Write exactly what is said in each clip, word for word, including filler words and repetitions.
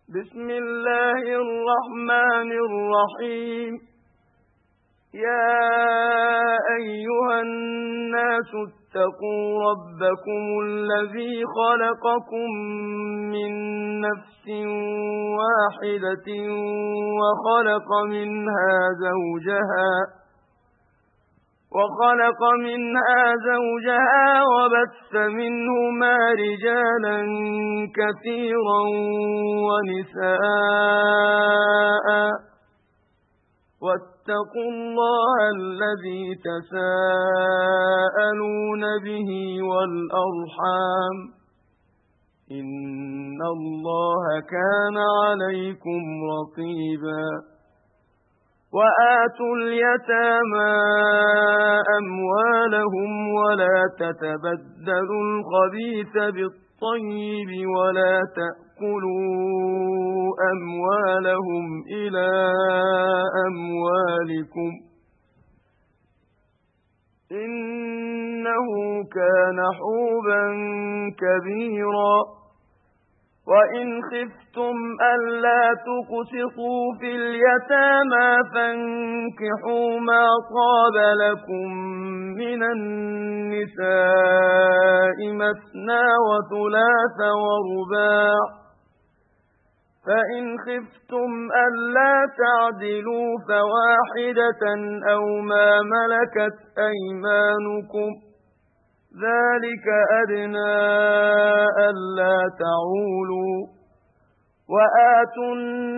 بسم الله الرحمن الرحيم. يا أيها الناس اتقوا ربكم الذي خلقكم من نفس واحدة وخلق منها زوجها وخلق منها زوجها وبث منهما رجالا كثيرا ونساء واتقوا الله الذي تساءلون به والأرحام إن الله كان عليكم رقيبا. وآتوا اليتامى أموالهم ولا تتبدلوا الخبيث بالطيب ولا تأكلوا أموالهم إلى أموالكم إنه كان حوبا كبيرا. وإن خفتم ألا تقسطوا في اليتامى فانكحوا ما طاب لكم من النساء مثنى وثلاث ورباع فإن خفتم ألا تعدلوا فواحدة أو ما ملكت أيمانكم ذلك أدنى ألا تعولوا. وآتوا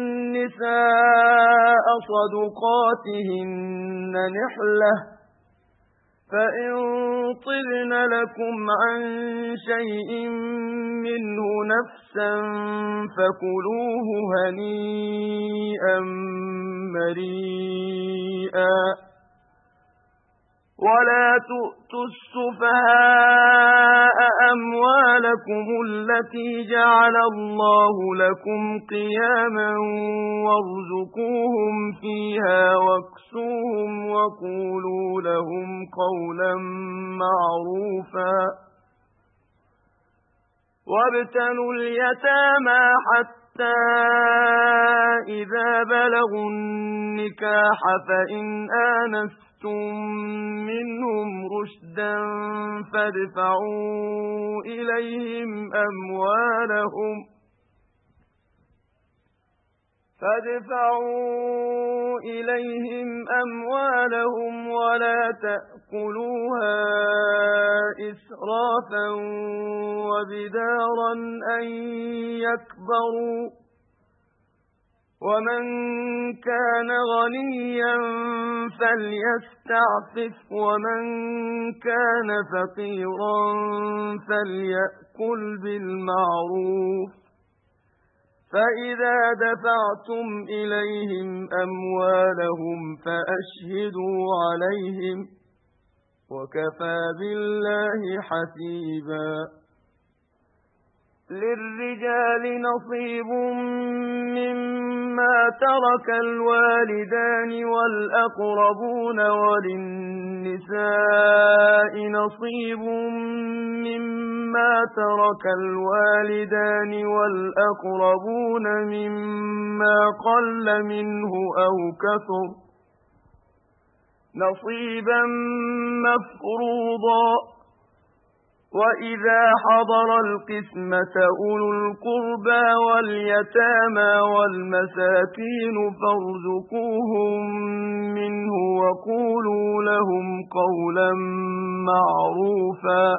النساء صدقاتهن نحلة فإن طبن لكم عن شيء منه نفسا فكلوه هنيئا مريئا. ولا تؤتوا السفهاء أموالكم التي جعل الله لكم قياما وارزقوهم فيها واكسوهم وقولوا لهم قولا معروفا. وابتلوا اليتامى حتى إذا بلغوا النكاح فإن آنستم منهم رشدا فادفعوا إليهم أموالهم فادفعوا إليهم أموالهم ولا تأكلوها إسرافا وبدارا أن يكبروا. ومن كان غنيا فليستعفف ومن كان فقيرا فليأكل بالمعروف. فإذا دفعتم إليهم أموالهم فأشهدوا عليهم وكفى بالله حسيبا. للرجال نصيب مما ترك الوالدان والأقربون وللنساء نصيب مما ترك الوالدان والأقربون مما قل منه أو كثر نصيبا مفروضا. وإذا حضر القسمة أولو القربى واليتامى والمساكين فارزقوهم منه وقولوا لهم قولا معروفا.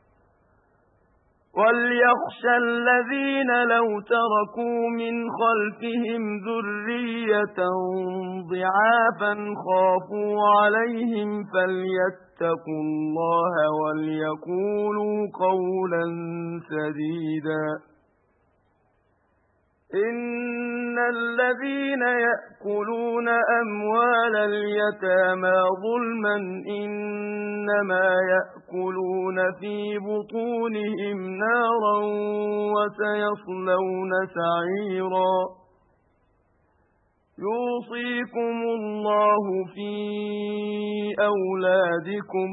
وليخشى الذين لو تركوا من خلفهم ذرية ضعافا خافوا عليهم فليتقوا الله وليقولوا قولا سديدا. إن الذين يأكلون أموال اليتامى ظلما إنما يأكلون في بطونهم نارا وسيصلون سعيرا. يوصيكم الله في أولادكم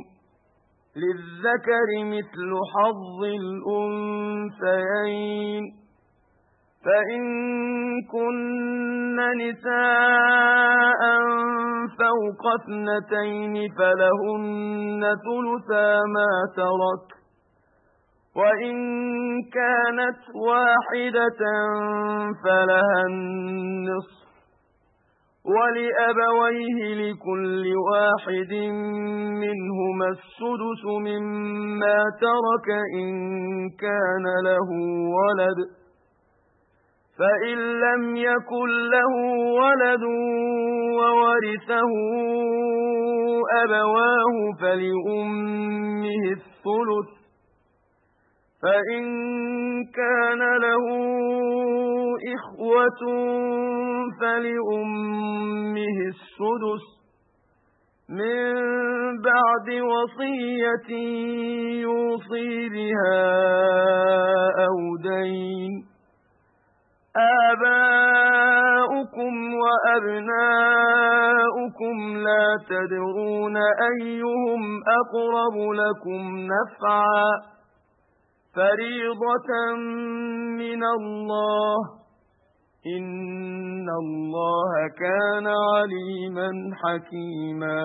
للذكر مثل حظ الأنثيين فإن كن نساء فوق اثنتين فلهن ثلثا ما ترك، وإن كانت واحدة فلها النصف، ولأبويه لكل واحد منهما السدس مما ترك إن كان له ولد، فإن لم يكن له ولد وورثه أبواه فلأمه الثلث، فإن كان له إخوة فلأمه السدس من بعد وصية يوصي بها أو دين. آباؤكم وأبناؤكم لا تدرون أيهم أقرب لكم نفعا، فريضة من الله، إن الله كان عليما حكيما.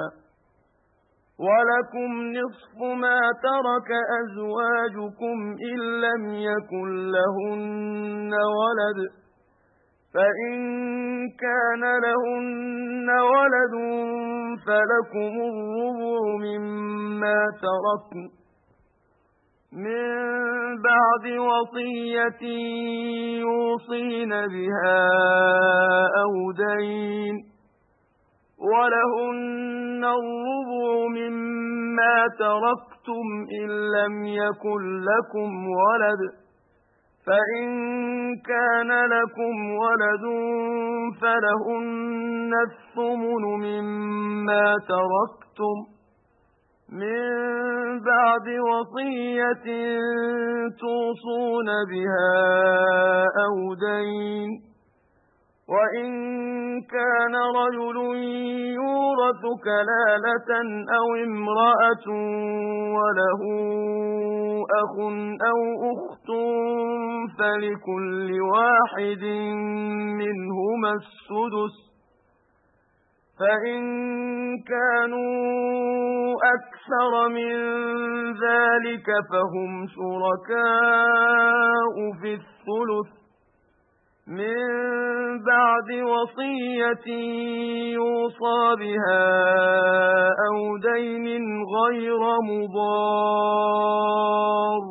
ولكم نصف ما ترك أزواجكم إن لم يكن لهن ولد، فإن كان لهن ولد فلكم الربع مما تركن من بعد وصية يوصين بها أو دين، ولهن الربع مما تركتم إن لم يكن لكم ولد، فإن كان لكم ولد فلهن الثمن مما تركتم من بعد وصية توصون بها أو دين. وإن كان رجل يورث كلالة أو امرأة وله أخ أو أخت فلكل واحد منهما السدس، فإن كانوا أكثر من ذلك فهم شركاء في الثلث من بعد وصية يوصى بها أو دين غير مضار،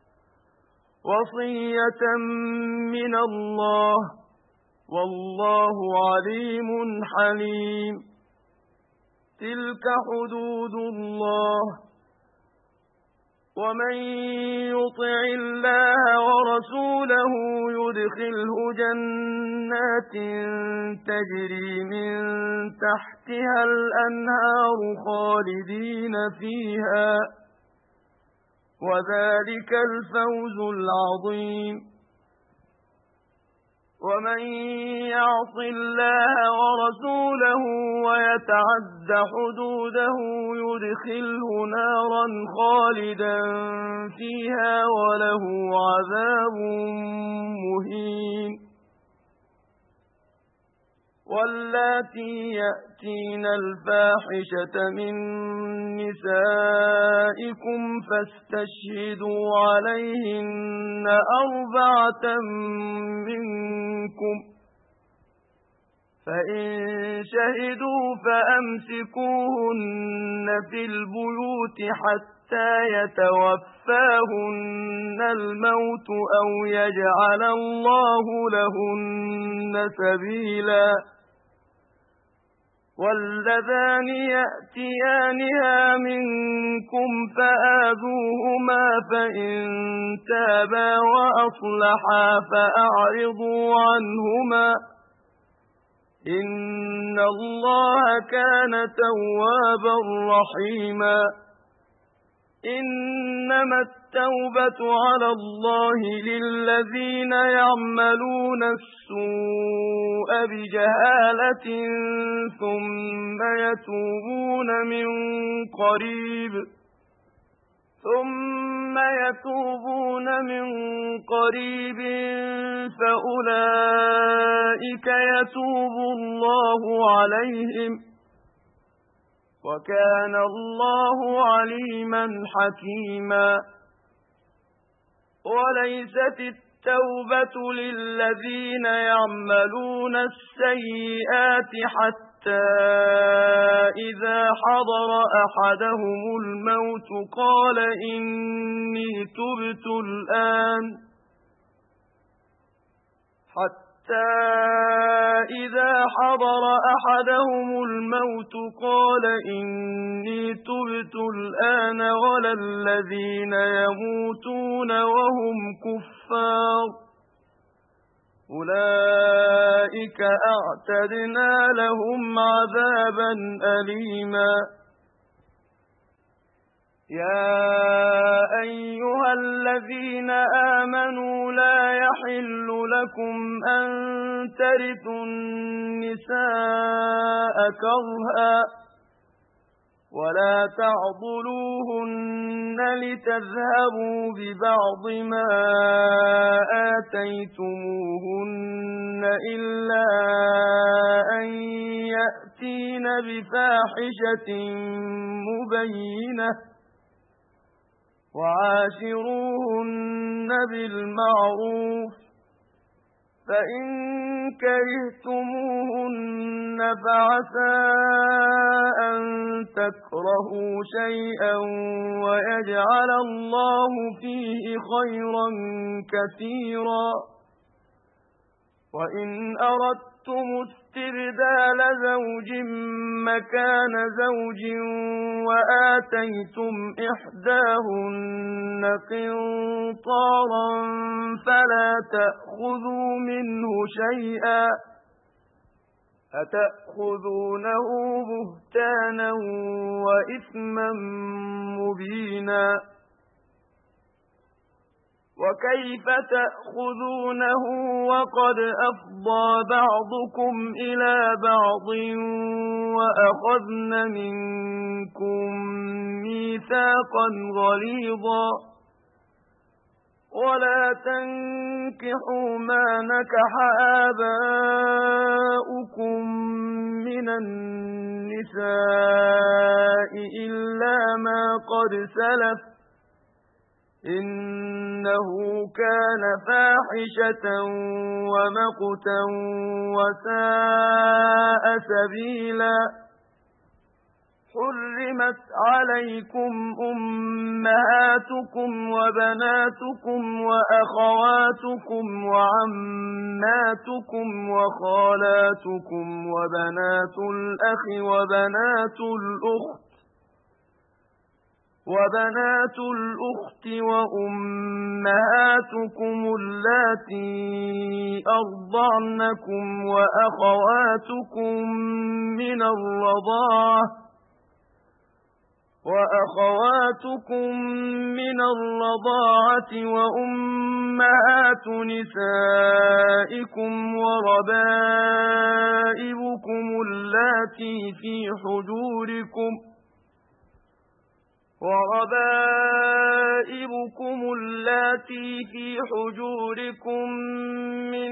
وصية من الله، والله عليم حليم. تلك حدود الله، ومن يطع الله ورسوله يدخله جنات تجري من تحتها الأنهار خالدين فيها، وذلك الفوز العظيم. ومن يعص الله ورسوله ويتعد حدوده يدخله نارا خالدا فيها وله عذاب مهين. واللاتي يأتين الفاحشة من نسائكم فاستشهدوا عليهن أربعة منكم، فإن شهدوا فأمسكوهن في البيوت حتى يتوفاهن الموت أو يجعل الله لهن سبيلا. واللذان يأتيانها منكم فآذوهما فإن تابا وأصلحا فأعرضوا عنهما، إن الله كان توابا رحيما. إنما التوبة على الله للذين يعملون السوء بجهالة ثم يتوبون من قريب ثم يتوبون من قريب فأولئك يتوب الله عليهم وكان الله عليما حكيما وليست التوبة للذين يعملون السيئات حتى إذا حضر أحدهم الموت قال إني تبت الآن حتى إذا حضر أحدهم الموت قال إني تبت الآن ولا الذين يموتون وهم كفار أولئك أعتدنا لهم عذابا أليما يا أيها الذين آمنوا لا يحل لكم أن ترثوا النساء كرها ولا تعضلوهن لتذهبوا ببعض ما آتيتموهن إلا أن يأتين بفاحشة مبينة وعاشروهن بالمعروف فإن كرهتموهن فعسى أن تكرهوا شيئا ويجعل الله فيه خيرا كثيرا وإن أردتم استبدال زوج مكان زوج وآتيتم إحداهن قنطارا فلا تأخذوا منه شيئا أتأخذونه بهتانا وإثما مبينا وكيف تأخذونه وقد أفضى بعضكم إلى بعض وأخذن منكم ميثاقا غليظا ولا تنكحوا ما نكح آباؤكم من النساء إلا ما قد سلف إنه كان فاحشة ومقتا وساء سبيلا حرمت عليكم أمهاتكم وبناتكم وأخواتكم وعماتكم وخالاتكم وبنات الأخ وبنات الأخت وبنات الأخت وأمهاتكم اللاتي أرضعنكم وأخواتكم من الرضاعة وأخواتكم من الرضاعة وأمهات نسائكم وربائبكم اللاتي في حجوركم وربائبكم اللاتي في حجوركم من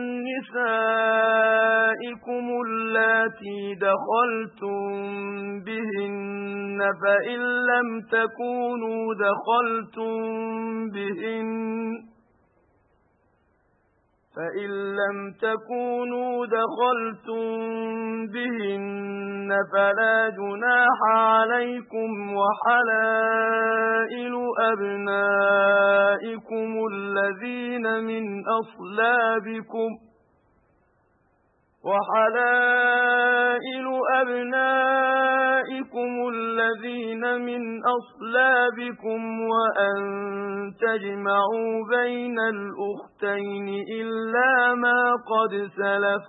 نسائكم اللاتي دخلتم بهن فإن لم تكونوا دخلتم بهن فإن لم تكونوا دخلتم بهن فلا جناح عليكم وحلائل أبنائكم الذين من أصلابكم وحلائل أبنائكم الذين من أصلابكم وأن تجمعوا بين الأختين إلا ما قد سلف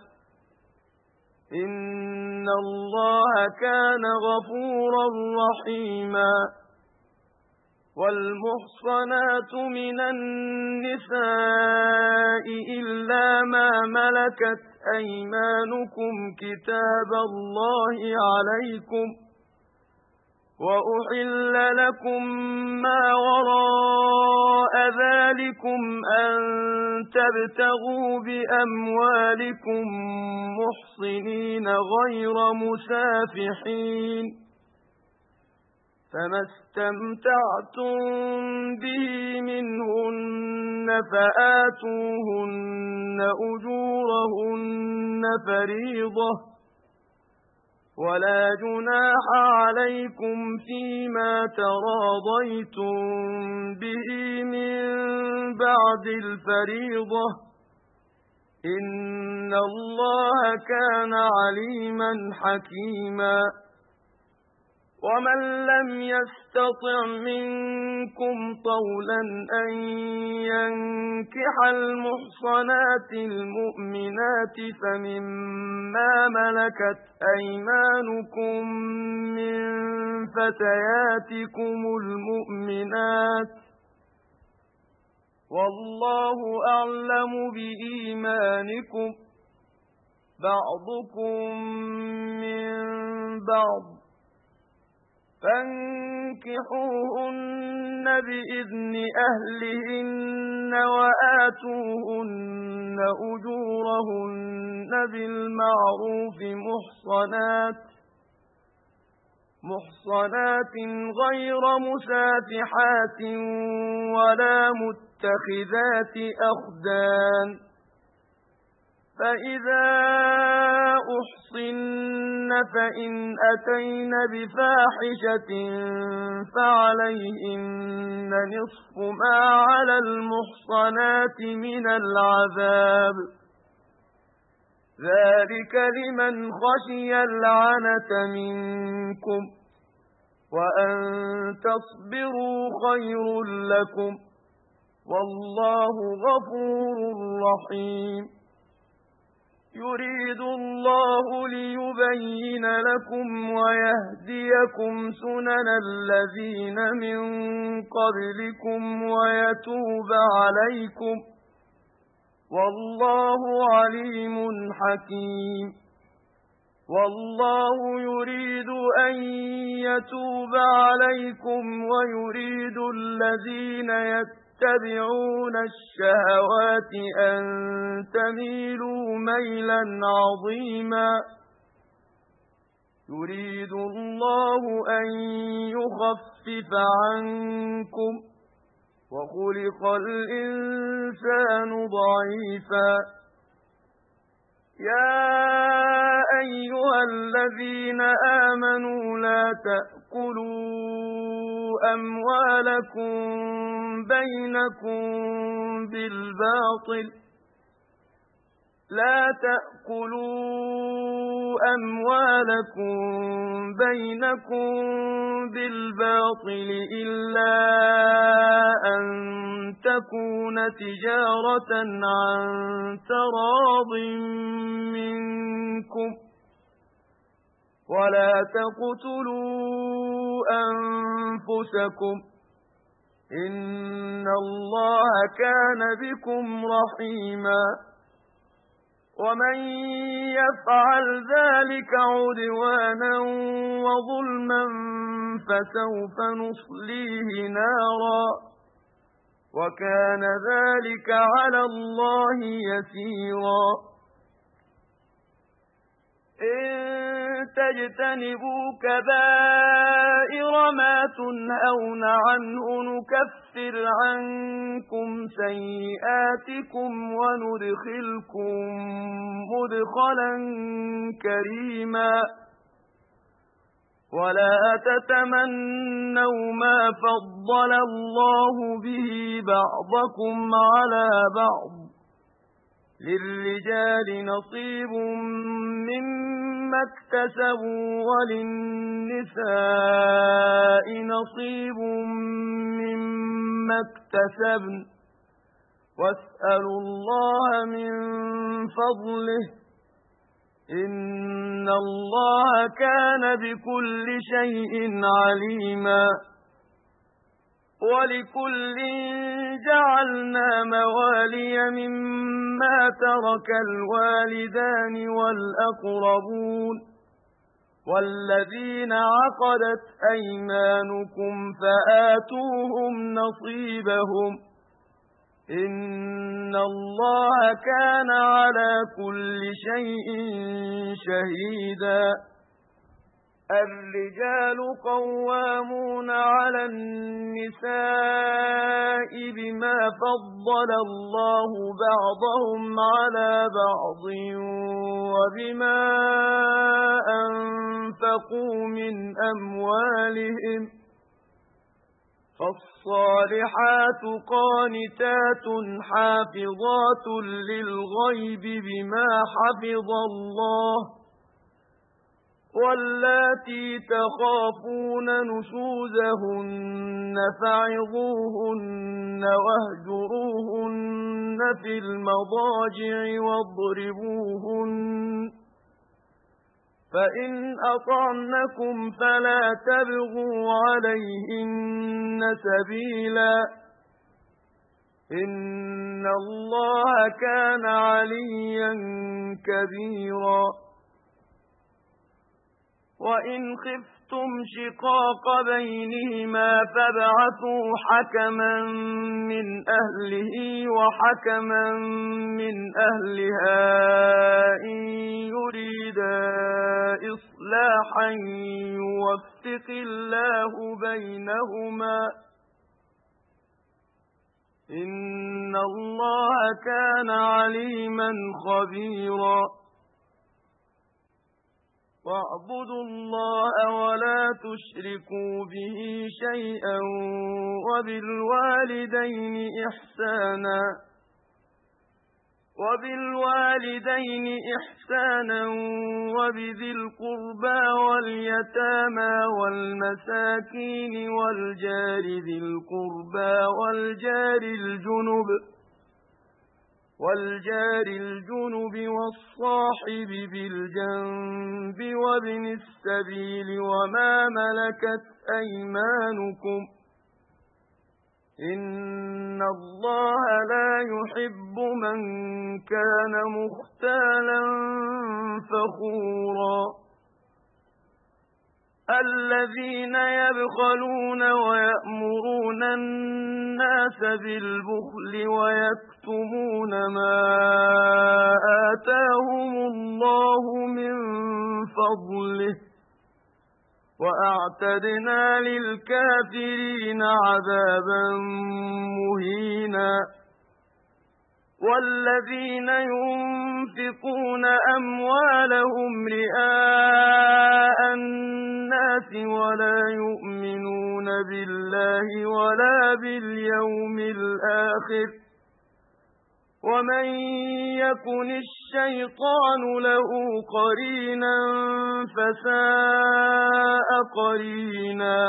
إن الله كان غفورا رحيما والمحصنات من النساء إلا ما ملكت أيمانكم كتاب الله عليكم وأحل لكم ما وراء ذلكم أن تبتغوا بأموالكم محصنين غير مسافحين فما استمتعتم به منهن فآتوهن أجورهن فريضة ولا جناح عليكم فيما تراضيتم به من بعد الفريضة إن الله كان عليما حكيما ومن لم يستطع منكم طولا أن ينكح المحصنات المؤمنات فمما ملكت أيمانكم من فتياتكم المؤمنات والله أعلم بإيمانكم بعضكم من بعض فانكحوهن بإذن أهلهن وآتوهن أجورهن بالمعروف محصنات محصنات غير مسافحات ولا متخذات أخدان فإذا أحصن فإن أتين بفاحشة فعليهن نصف ما على المحصنات من العذاب ذلك لمن خشي العنة منكم وأن تصبروا خير لكم والله غفور رحيم يريد الله ليبين لكم ويهديكم سنن الذين من قبلكم ويتوب عليكم والله عليم حكيم والله يريد أن يتوب عليكم ويريد الذين يتوبون يتبعون الشهوات أن تميلوا ميلا عظيما يريد الله أن يخفف عنكم وخلق الإنسان ضعيفا يا أيها الذين آمنوا لا تأكلوا أموالكم بينكم بالباطل لا تأكلوا أموالكم بينكم بالباطل إلا أن تكون تجارة عن تراض منكم ولا تقتلوا أنفسكم إن الله كان بكم رحيما ومن يفعل ذلك عدوانا وظلما فسوف نصليه نارا وكان ذلك على الله يسيرا إن تجتنبوا كبائر ما تنهون عنه نكفر عنكم سيئاتكم وندخلكم مدخلا كريما ولا تتمنوا ما فضل الله به بعضكم على بعض للرجال نصيب مما اكتسبوا وللنساء نصيب مما اكتسبن واسألوا الله من فضله إن الله كان بكل شيء عليما ولكل جعلنا موالي مما ترك الوالدان والأقربون والذين عقدت أيمانكم فآتوهم نصيبهم إن الله كان على كل شيء شهيدا الرجال قوامون على النساء بما فضل الله بعضهم على بعض وبما أنفقوا من أموالهم فالصالحات قانتات حافظات للغيب بما حفظ الله واللاتي تخافون نشوزهن فعظوهن واهجروهن في المضاجع واضربوهن فإن أطعنكم فلا تبغوا عليهن سبيلا إن الله كان عليا كبيرا وإن خفتم شقاق بينهما فابعثوا حكما من أهله وحكما من أهلها إن يريدا إصلاحا يوفق الله بينهما إن الله كان عليما خبيرا واعبدوا الله ولا تشركوا به شيئا وبالوالدين إحسانا وبالوالدين إحسانا وبذي القربى واليتامى والمساكين والجار ذي القربى والجار الجنب والجار الجنب والصاحب بالجنب وابن السبيل وما ملكت أيمانكم إن الله لا يحب من كان مختالا فخورا الذين يبخلون ويأمرون الناس بالبخل ويكتمون ما آتاهم الله من فضله وأعتدنا للكافرين عذابا مهينا والذين ينفقون أموالهم رئاء الناس ولا يؤمنون بالله ولا باليوم الآخر ومن يكن الشيطان له قرينا فساء قرينا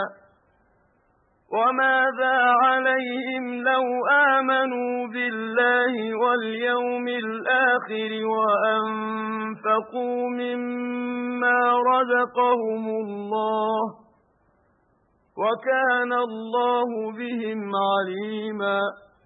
وماذا عليهم لو آمنوا بالله واليوم الآخر وأنفقوا مما رزقهم الله وكان الله بهم عليما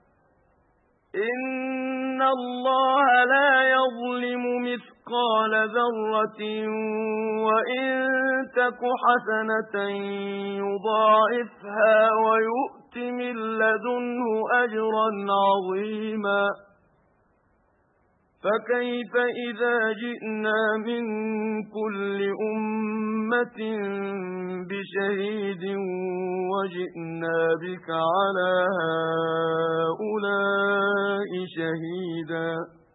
إن الله لا يظلم مثقال ذرة وإن تك حسنة يضاعفها ويؤت من لدنه أجرا عظيما فكيف إذا جئنا من كل أمة بشهيد وجئنا بك على هؤلاء شهيدا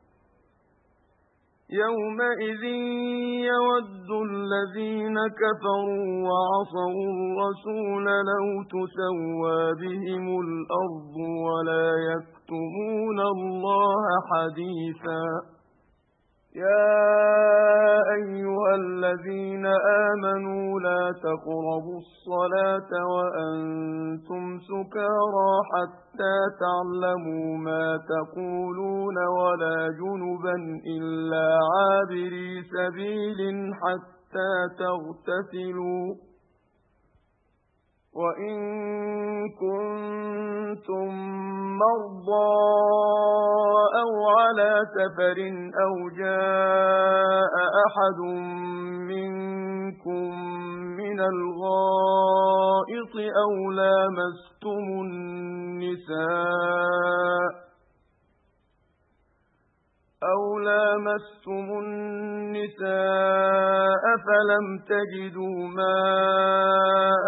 يومئذ يود الذين كفروا وعصوا الرسول لو تسوى بهم الأرض ولا يكتمون الله حديثا يا أيها الذين آمنوا لا تقربوا الصلاة وأنتم سكارى حتى تعلموا ما تقولون ولا جنبا إلا عابري سبيل حتى تغتسلوا وإن كنتم مرضى أو على سفر أو جاء أحد منكم وجوهكم من الغائط أو لامستم النساء أو لامستم النساء فلم تجدوا ماء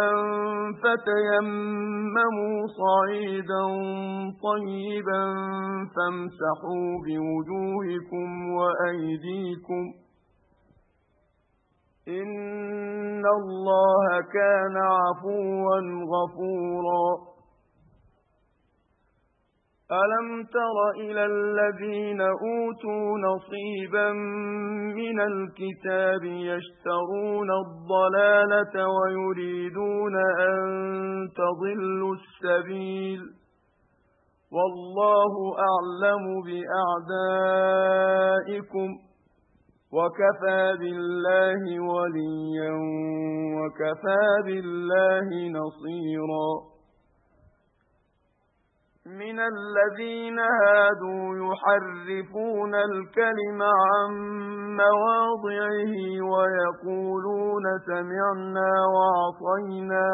فتيمموا صعيدا طيبا فامسحوا بوجوهكم وأيديكم إن الله كان عفوا غفورا ألم تر إلى الذين أوتوا نصيبا من الكتاب يشترون الضلالة ويريدون أن تضلوا السبيل والله أعلم بأعدائكم وكفى بالله وليا وكفى بالله نصيرا من الذين هادوا يحرفون الكلم عن مواضعه ويقولون سمعنا وعصينا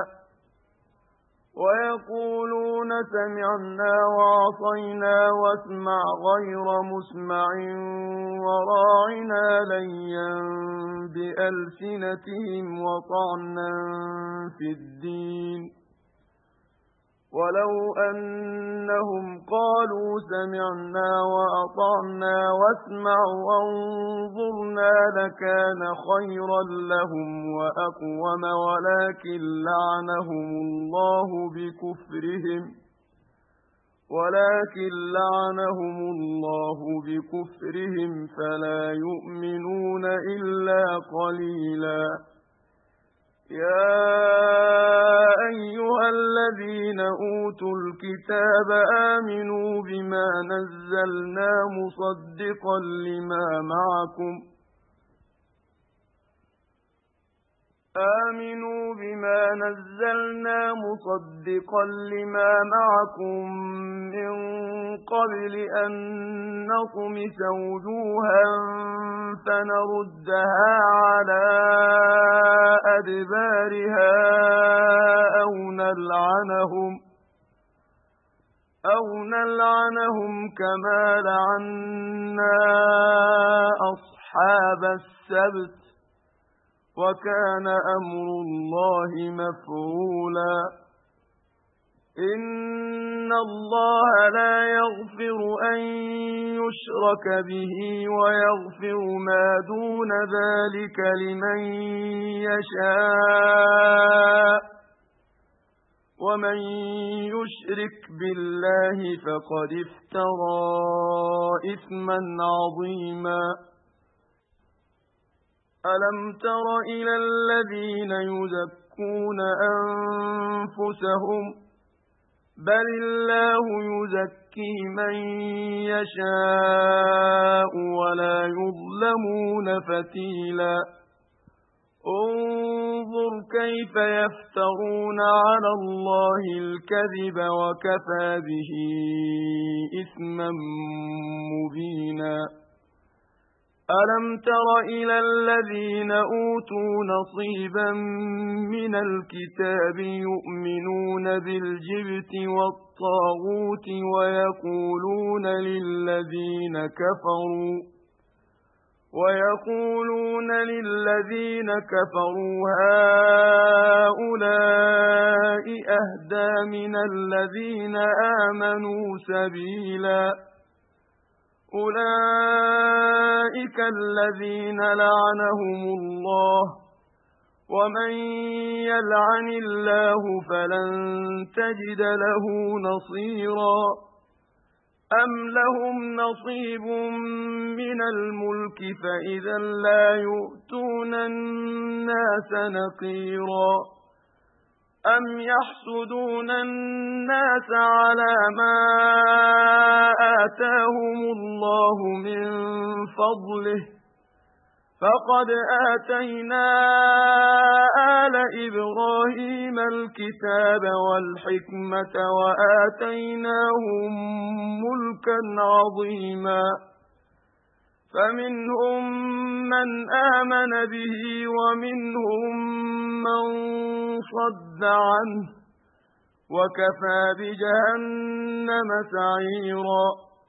ويقولون سمعنا وعصينا واسمع غير مسمع وراعنا ليا بألسنتهم وطعنا في الدين ولو أنهم قالوا سمعنا وأطعنا واسمع وانظرنا لكان خيرا لهم وأقوم ولكن لعنهم الله بكفرهم ولكن لعنهم الله بكفرهم فلا يؤمنون إلا قليلا يا أيها الذين أوتوا الكتاب آمنوا بما نزلنا مصدقا لما معكم آمنوا بما نزلنا مصدقا لما معكم من قبل أن نطمس وجوها فنردها على أدبارها أو نلعنهم أو نلعنهم كما لعنا أصحاب السبت وكان أمر الله مفعولا إن الله لا يغفر أن يشرك به ويغفر ما دون ذلك لمن يشاء ومن يشرك بالله فقد افترى إثما عظيما ألم تر إلى الذين يزكون أنفسهم بل الله يزكي من يشاء ولا يظلمون فتيلا انظر كيف يفترون على الله الكذب وكفى به إثما مبينا ألم تر إلى الذين أوتوا نصيبا من الكتاب يؤمنون بالجبت والطاغوت ويقولون للذين كفروا ويقولون للذين كفروا هؤلاء أهدى من الذين آمنوا سبيلا أولئك الذين لعنهم الله ومن يلعن الله فلن تجد له نصيرا أم لهم نصيب من الملك فإذا لا يؤتون الناس نقيرا أم يحسدون الناس على ما آتاهم الله من فضله فقد آتينا آل إبراهيم الكتاب والحكمة وآتيناهم ملكا عظيما فمنهم من آمن به ومنهم من صد عنه وكفى بجهنم سعيرا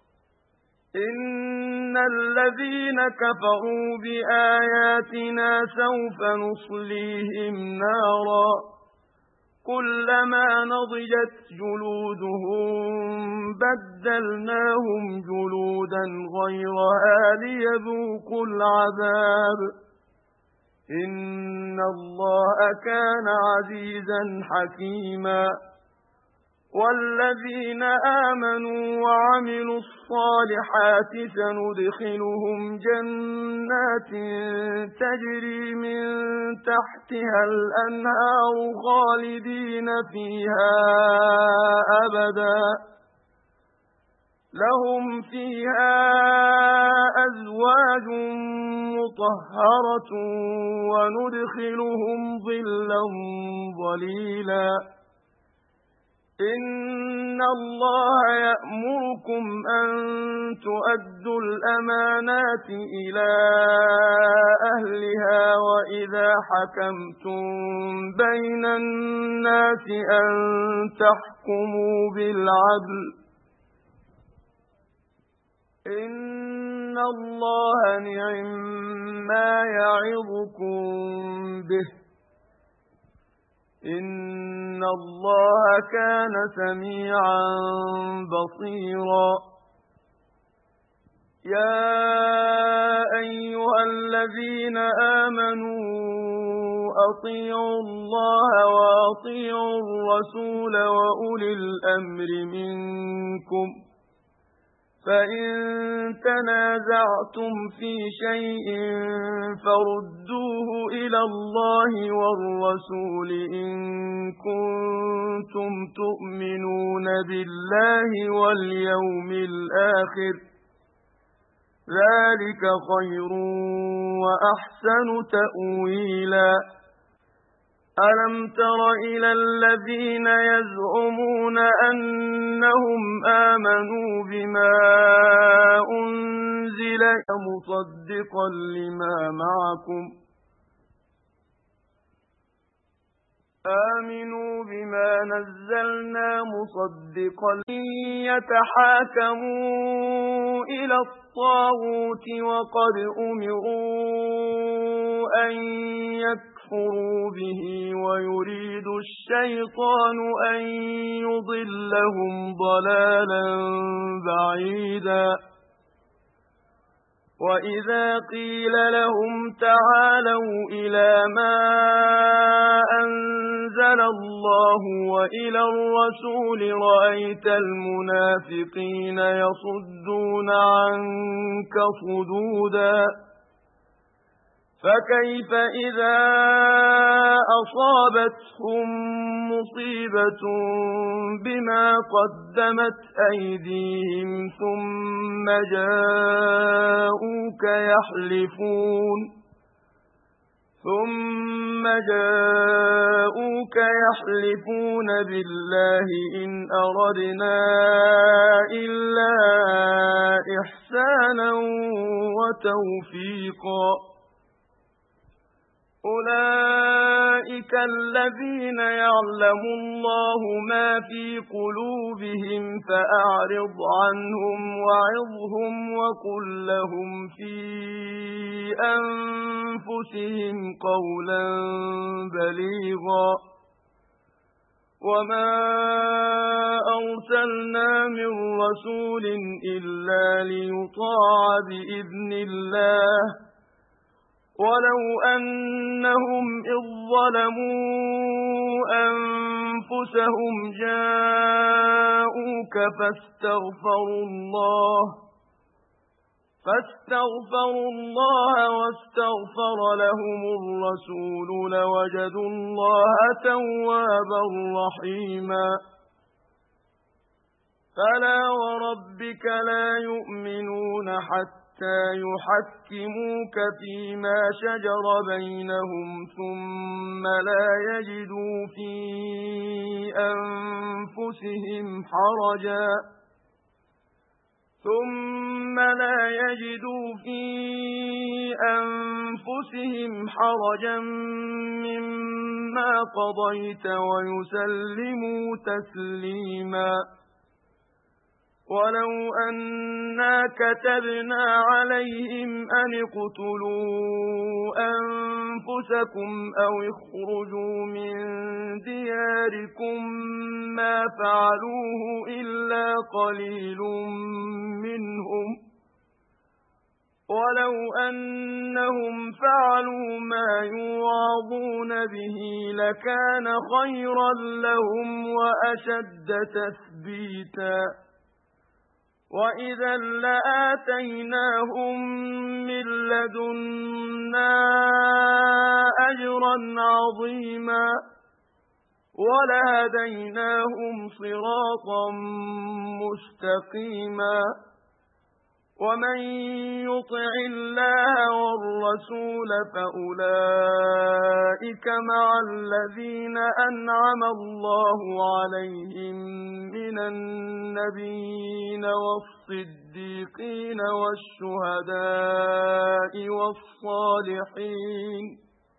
إن الذين كفروا بآياتنا سوف نصليهم نارا كلما نضجت جلودهم بدلناهم جلودا غيرها ليذوقوا العذاب إن الله كان عزيزا حكيما والذين آمنوا وعملوا الصالحات سندخلهم جنات تجري من تحتها الأنهار خالدين فيها أبدا لهم فيها أزواج مطهرة وندخلهم ظلا ظليلا إن الله يأمركم أن تؤدوا الأمانات إلى أهلها وإذا حكمتم بين الناس أن تحكموا بالعدل إن الله نعما يعظكم به إن الله كان سميعا بصيرا يا أيها الذين آمنوا أطيعوا الله وأطيعوا الرسول وأولي الأمر منكم فإن تنازعتم في شيء فردوه إلى الله والرسول إن كنتم تؤمنون بالله واليوم الآخر ذلك خير وأحسن تأويلا ألم تر إلى الذين يزعمون أنهم آمنوا بما أنزل مصدقا لما معكم آمنوا بما نزلنا مصدقا يتحاكموا إلى الطاغوت وقد أمروا أن يكفروا به ويريد الشيطان أن يضلهم ضلالا بعيدا وإذا قيل لهم تعالوا إلى ما أنزل الله وإلى الرسول رأيت المنافقين يصدون عنك صدودا فكيف إذا أصابتهم مصيبة بما قدمت أيديهم ثم جاءوك يحلفون ثم جاءوك يحلفون بالله إن أردنا إلا إحسانا وتوفيقا أولئك الذين يعلم الله ما في قلوبهم فأعرض عنهم وعظهم وقل لهم في أنفسهم قولا بليغا وما أرسلنا من رسول إلا ليطاع بإذن الله ولو أنهم إذ ظلموا أنفسهم جاءوك فاستغفروا الله فاستغفروا الله واستغفر لهم الرسول لوجدوا الله توابا رحيما فلا وربك لا يؤمنون حتى يحكموك فيما شجر بينهم ثم لا يجدوا في أنفسهم حرجا ثم لا يجدوا في أنفسهم حرجا مما قضيت ويسلموا تسليما ولو أنا كتبنا عليهم أن اقتلوا أنفسكم أو اخرجوا من دياركم ما فعلوه إلا قليل منهم ولو أنهم فعلوا ما يوعظون به لكان خيرا لهم وأشد تثبيتا وإذا لآتيناهم من لدنا أجرا عظيما ولهديناهم صراطا مستقيما ومن يطع الله والرسول فأولئك مع الذين أنعم الله عليهم من النبيين والصديقين والشهداء والصالحين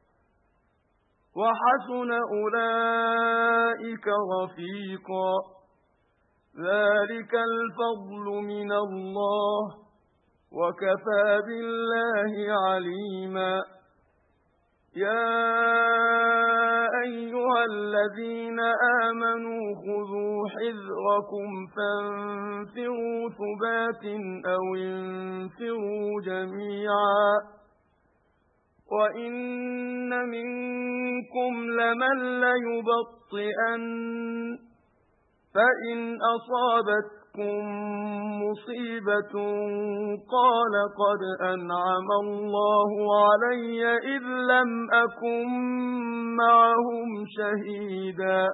وحسن أولئك رفيقا ذلك الفضل من الله وكفى بالله عليما يا أيها الذين آمنوا خذوا حذركم فانفروا ثبات أو انفروا جميعا وإن منكم لمن ليبطئن فإن أصابتكم مصيبة قال قد أنعم الله علي إذ لم أكن معهم شهيدا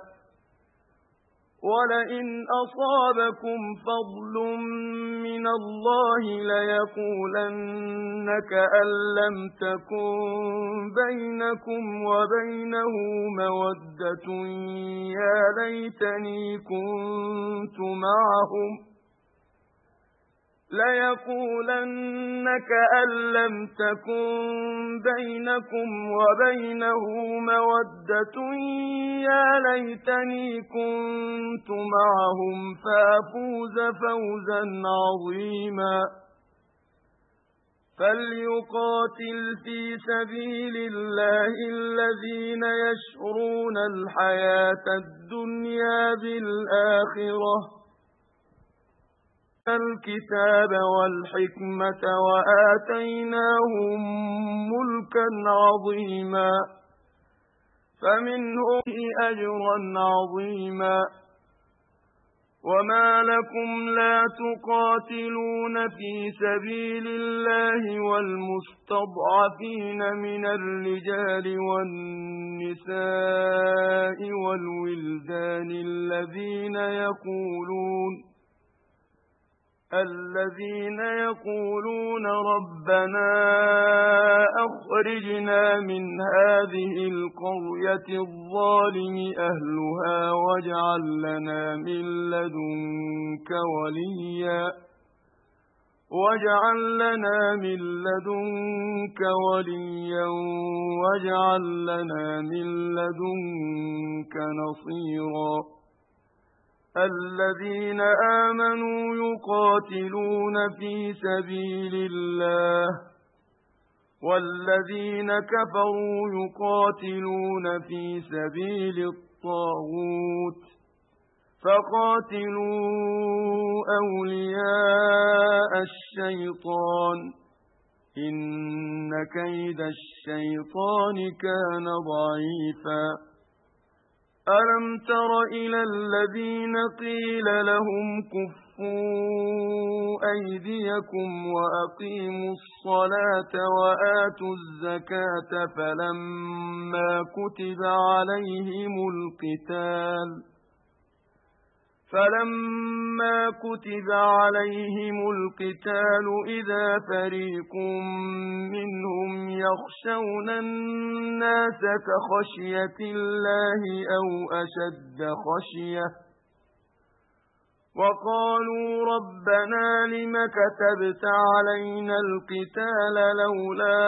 ولئن أصابكم فضل من الله ليقولن كأن لم تكن بينكم وبينه مودة يا ليتني كنت معهم ليقولن كأن لم تكن بينكم وبينه مودة يا ليتني كنت معهم فأفوز فوزا عظيما فليقاتل في سبيل الله الذين يشرون الحياة الدنيا بالآخرة الكتاب والحكمة وآتيناهم ملكا عظيما فمنهم أجرا عظيما وما لكم لا تقاتلون في سبيل الله والمستضعفين من الرجال والنساء والولدان الذين يقولون الذين يقولون ربنا أخرجنا من هذه القرية الظالم أهلها واجعل لنا من لدنك وليا واجعل لنا من لدنك وليا واجعل لنا من لدنك نصيرا الذين آمنوا يقاتلون في سبيل الله والذين كفروا يقاتلون في سبيل الطاغوت فقاتلوا أولياء الشيطان إن كيد الشيطان كان ضعيفا ألم تر إلى الذين قيل لهم كفوا أيديكم وأقيموا الصلاة وآتوا الزكاة فلما كتب عليهم القتال فلما كتب عليهم القتال إذا فريق منهم يخشون الناس كخشية الله أو أشد خشية وقالوا ربنا لم كتبت علينا القتال لولا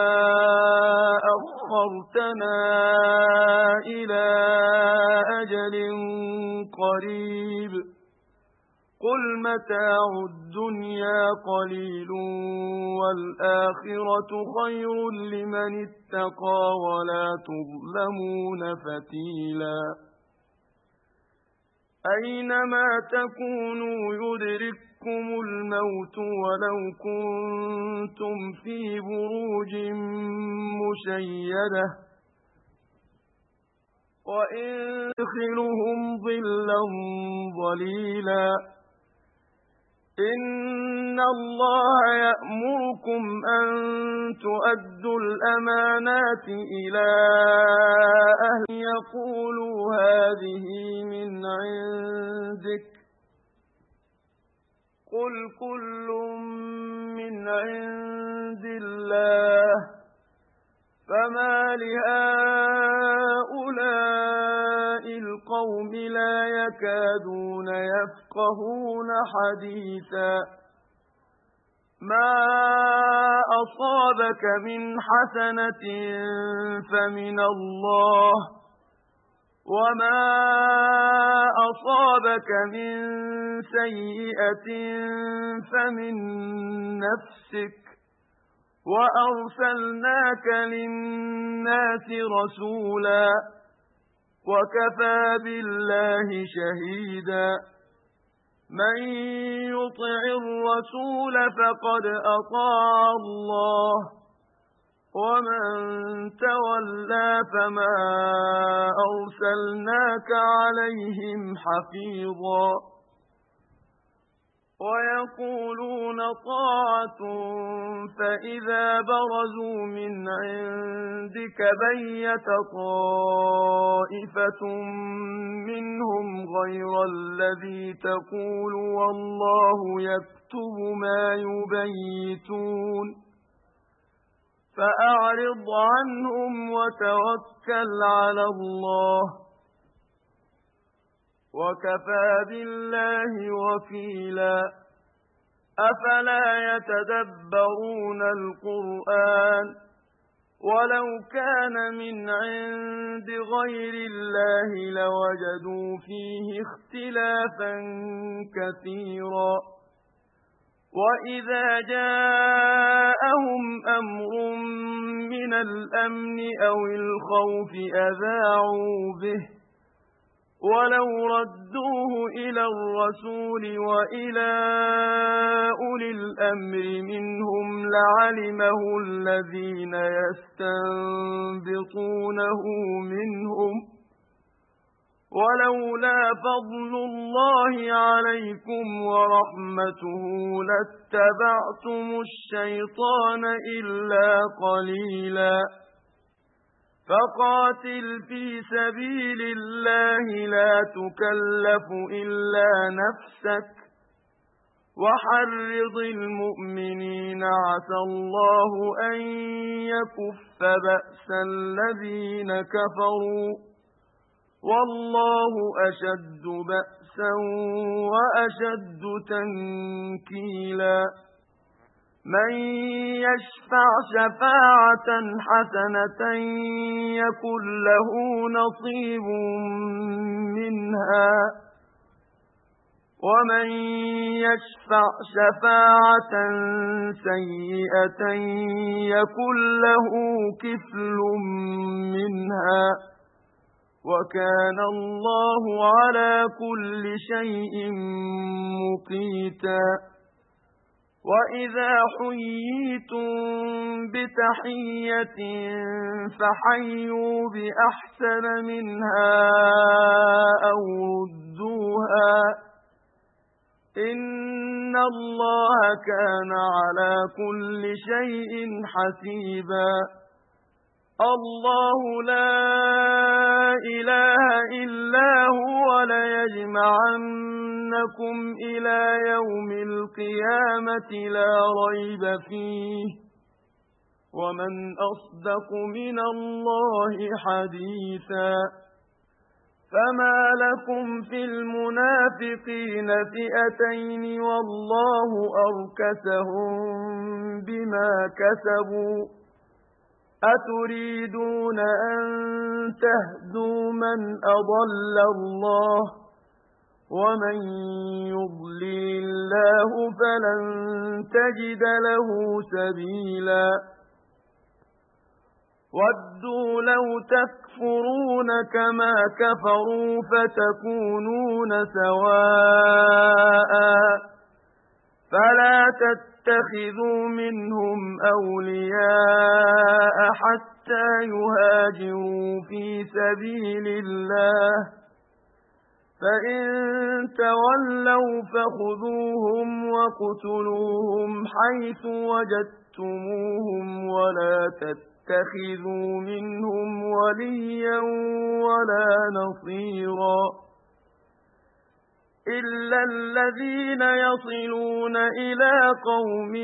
أخرتنا إلى أجل قريب قل متاع الدنيا قليل والآخرة خير لمن اتقى ولا تظلمون فتيلا أينما تكونوا يدرككم الموت ولو كنتم في بروج مشيدة وإن تدخلهم ظلا ظليلا إن الله يأمركم أن تؤدوا الأمانات إلى أهل يقولوا هذه من عندك قل كل من عند الله فما لهؤلاء القوم لا يكادون يفقهون حديثا ما أصابك من حسنة فمن الله وما أصابك من سيئة فمن نفسك وأرسلناك للناس رسولا وكفى بالله شهيدا من يطع الرسول فقد أطاع الله ومن تولى فما أرسلناك عليهم حفيظا ويقولون طاعة فإذا برزوا من عندك بيت طائفة منهم غير الذي تقول والله يكتب ما يبيتون فأعرض عنهم وتوكل على الله وكفى بالله وكيلا أفلا يتدبرون القرآن ولو كان من عند غير الله لوجدوا فيه اختلافا كثيرا وإذا جاءهم أمر من الأمن أو الخوف أذاعوا به ولو ردوه إلى الرسول وإلى أولي الأمر منهم لعلمه الذين يستنبطونه منهم ولولا فضل الله عليكم ورحمته لاتبعتم الشيطان إلا قليلا فقاتل في سبيل الله لا تكلف إلا نفسك وحرض المؤمنين عسى الله أن يكف بأس الذين كفروا والله أشد بأسا وأشد تنكيلا من يشفع شفاعة حسنة يكن له نصيب منها ومن يشفع شفاعة سيئة يكن له كفل منها وكان الله على كل شيء مقيتا وإذا حييتم بتحية فحيوا بأحسن منها أو ردوها إن الله كان على كل شيء حسيبا الله لا إله إلا هو ليجمعنكم إلى يوم القيامة لا ريب فيه ومن أصدق من الله حديثا فما لكم في المنافقين فئتين والله أركسهم بما كسبوا أتريدون أن تهدوا من أضل الله ومن يضلل الله فلن تجد له سبيلا ودوا لو تكفرون كما كفروا فتكونون سواء فلا تتخذوا منهم أولياء حتى يهاجروا في سبيل الله فإن تولوا فخذوهم وقتلوهم حيث وجدتموهم ولا تتخذوا منهم وليا ولا نصيرا إلا الذين يصلون إلى قوم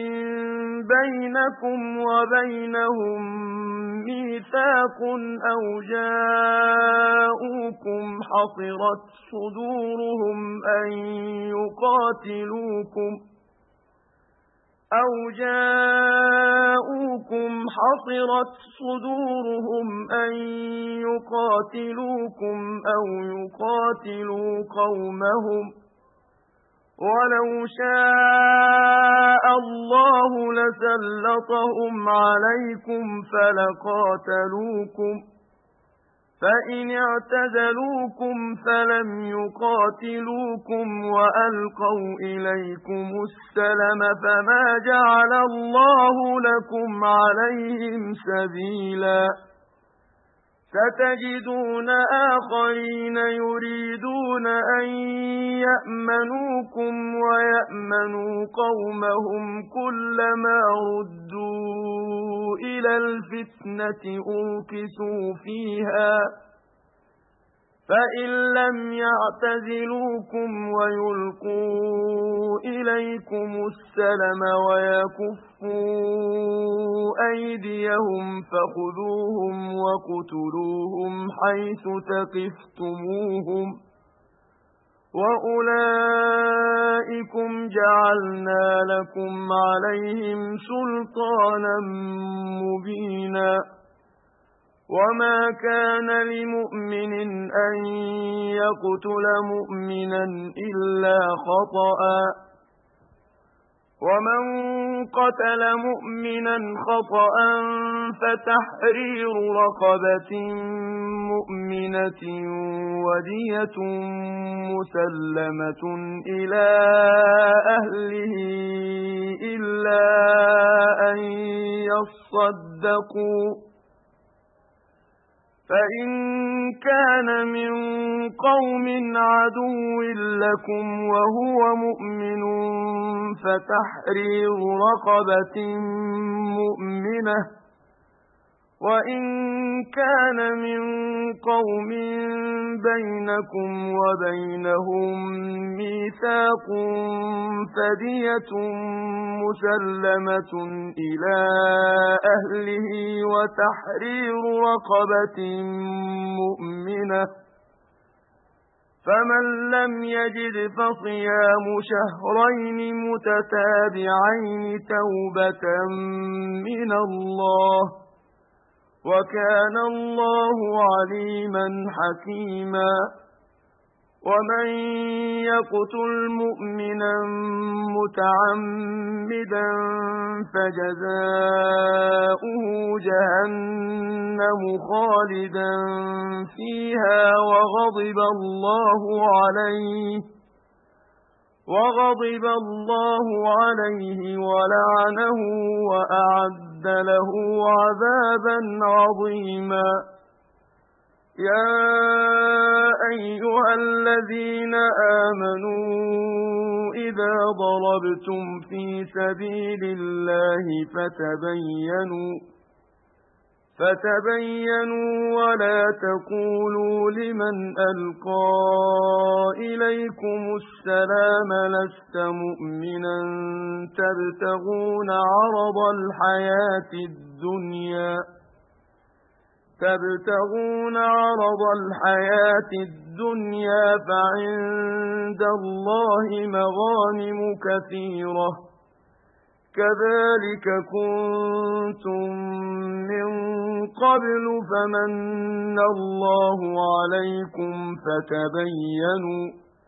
بينكم وبينهم ميثاق أو جاءوكم حصرت صدورهم أن يقاتلوكم أو جاءوكم حصرت صدورهم أن يقاتلوكم أو يقاتلوا قومهم ولو شاء الله لسلطهم عليكم فلقاتلوكم فإن اعتزلوكم فلم يقاتلوكم وألقوا إليكم السلم فما جعل الله لكم عليهم سبيلا ستجدون آخرين يريدون أن يأمنوكم ويأمنوا قومهم كلما ردوا إلى الفتنة أركسوا فيها فإن لم يعتزلوكم ويلقوا إليكم السلم ويكفوا أيديهم فخذوهم وقتلوهم حيث ثقفتموهم وأولئكم جعلنا لكم عليهم سلطانا مبينا وما كان لمؤمن أن يقتل مؤمنا إلا خطأ ومن قتل مؤمنا خطأ فتحرير رقبة مؤمنة ودية مسلمة إلى أهله إلا أن يصدقوا فإن كان من قوم عدو لكم وهو مؤمن فتحرير رقبة مؤمنة وإن كان من قوم بينكم وبينهم ميثاق فدية مسلمة إلى أهله وتحرير رقبة مؤمنة فمن لم يجد فصيام شهرين متتابعين توبة من الله وكان الله عليما حكيما ومن يقتل مؤمنا متعمدا فجزاؤه جهنم خالدا فيها وغضب الله عليه وغضب الله عليه ولعنه وأعد له عذابا عظيما يا أيها الذين آمنوا إذا ضربتم في سبيل الله فتبينوا فتبينوا ولا تقولوا لمن ألقى إليكم السلام لست مؤمنا تبتغون عرض الحياة الدنيا تبتغون عرض الحياة الدنيا فعند الله مغانم كثيرة كذلك كنتم من قبل فمن الله عليكم فتبينوا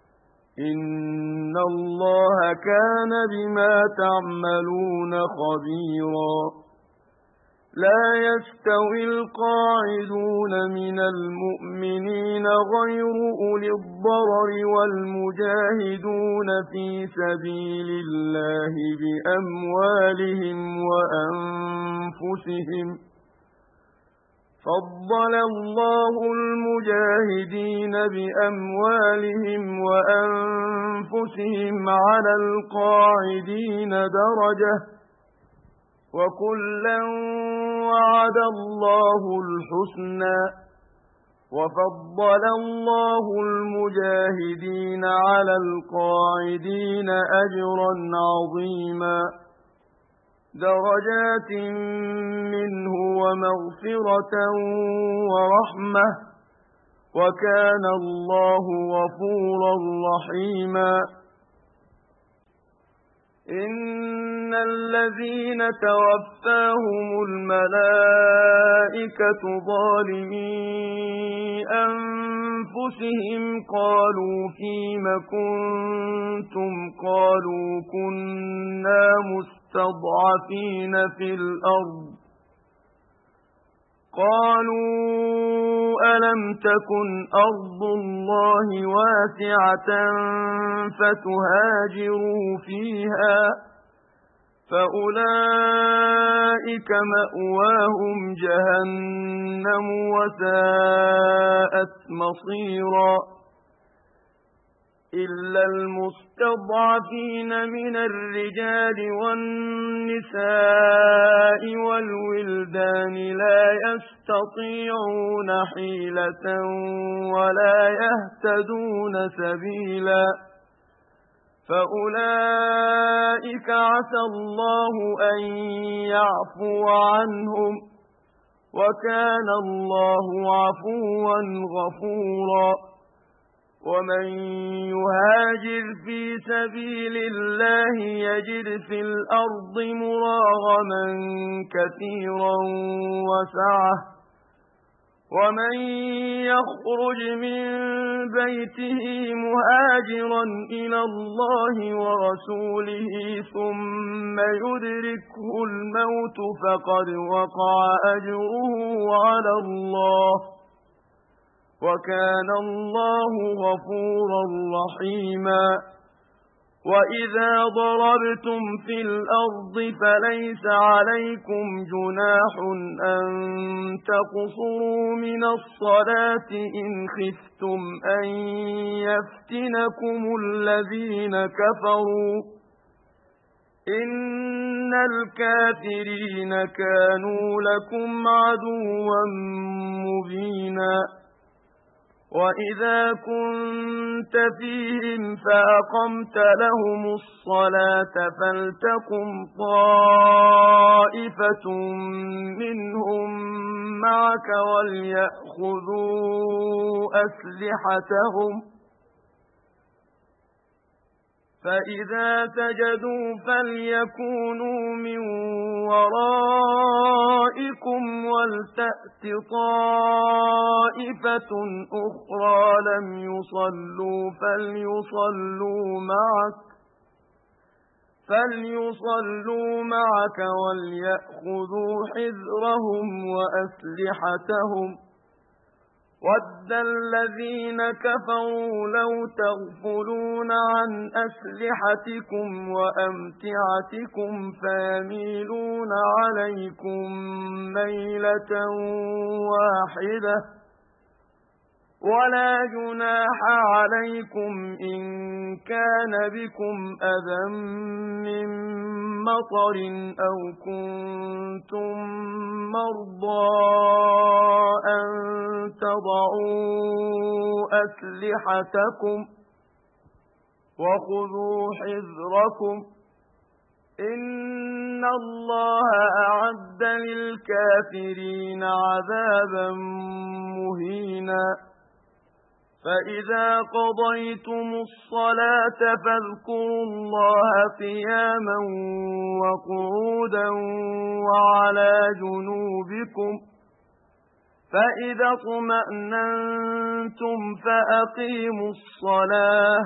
إن الله كان بما تعملون خبيرا لا يستوي القاعدون من المؤمنين غير أولي الضرر والمجاهدون في سبيل الله بأموالهم وأنفسهم فضل الله المجاهدين بأموالهم وأنفسهم على القاعدين درجة وكلا وعد الله الحسنى وفضل الله المجاهدين على القاعدين أجرا عظيما درجات منه ومغفرة ورحمة وكان الله غفورا رحيما إن الذين توفاهم الملائكة ظالمي أنفسهم قالوا فيم كنتم قالوا كنا مستضعفين في الأرض قالوا ألم تكن أرض الله واسعة فتهاجروا فيها فأولئك مأواهم جهنم وساءت مصيرا إلا المستضعفين من الرجال والنساء والولدان لا يستطيعون حيلة ولا يهتدون سبيلا فأولئك عسى الله أن يعفو عنهم وكان الله عفوا غفورا ومن يهاجر في سبيل الله يجد في الأرض مراغما كثيرا وسعة ومن يخرج من بيته مهاجرا إلى الله ورسوله ثم يدركه الموت فقد وقع أجره على الله وكان الله غفورا رحيما وإذا ضربتم في الأرض فليس عليكم جناح أن تقصروا من الصلاة إن خفتم أن يفتنكم الذين كفروا إن الكافرين كانوا لكم عدوا مبينا وإذا كنت فيهم فأقمت لهم الصلاة فلتقم طائفة منهم معك وليأخذوا أسلحتهم فإذا سجدوا فليكونوا من ورائكم ولتأت طائفة أخرى لم يصلوا فليصلوا معك فليصلوا معك وليأخذوا حذرهم وأسلحتهم وَدَّ الَّذِينَ كَفَرُوا لَوْ تَغْفُلُونَ عَنْ أَسْلِحَتِكُمْ وَأَمْتِعَتِكُمْ فَيَمِيلُونَ عَلَيْكُمْ مَيْلَةً وَاحِدَةً وَلَا جُنَاحَ عَلَيْكُمْ إِن كَانَ بِكُمْ أَذًى مِّن مَّطَرٍ أَوْ كُنتُم مَّرْضَىٰ أَن تَضَعُوا أَسْلِحَتَكُمْ وَخُذُوا حِذْرَكُمْ إِنَّ اللَّهَ أَعَدَّ لِلْكَافِرِينَ عَذَابًا مُهِينًا فَإِذَا قَضَيْتُمُ الصَّلَاةَ فاذكروا اللَّهَ قِيَامًا وَقُعُودًا وَعَلَى جُنُوبِكُمْ فَإِذَا اطْمَأْنَنْتُمْ فَأَقِيمُوا الصَّلَاةَ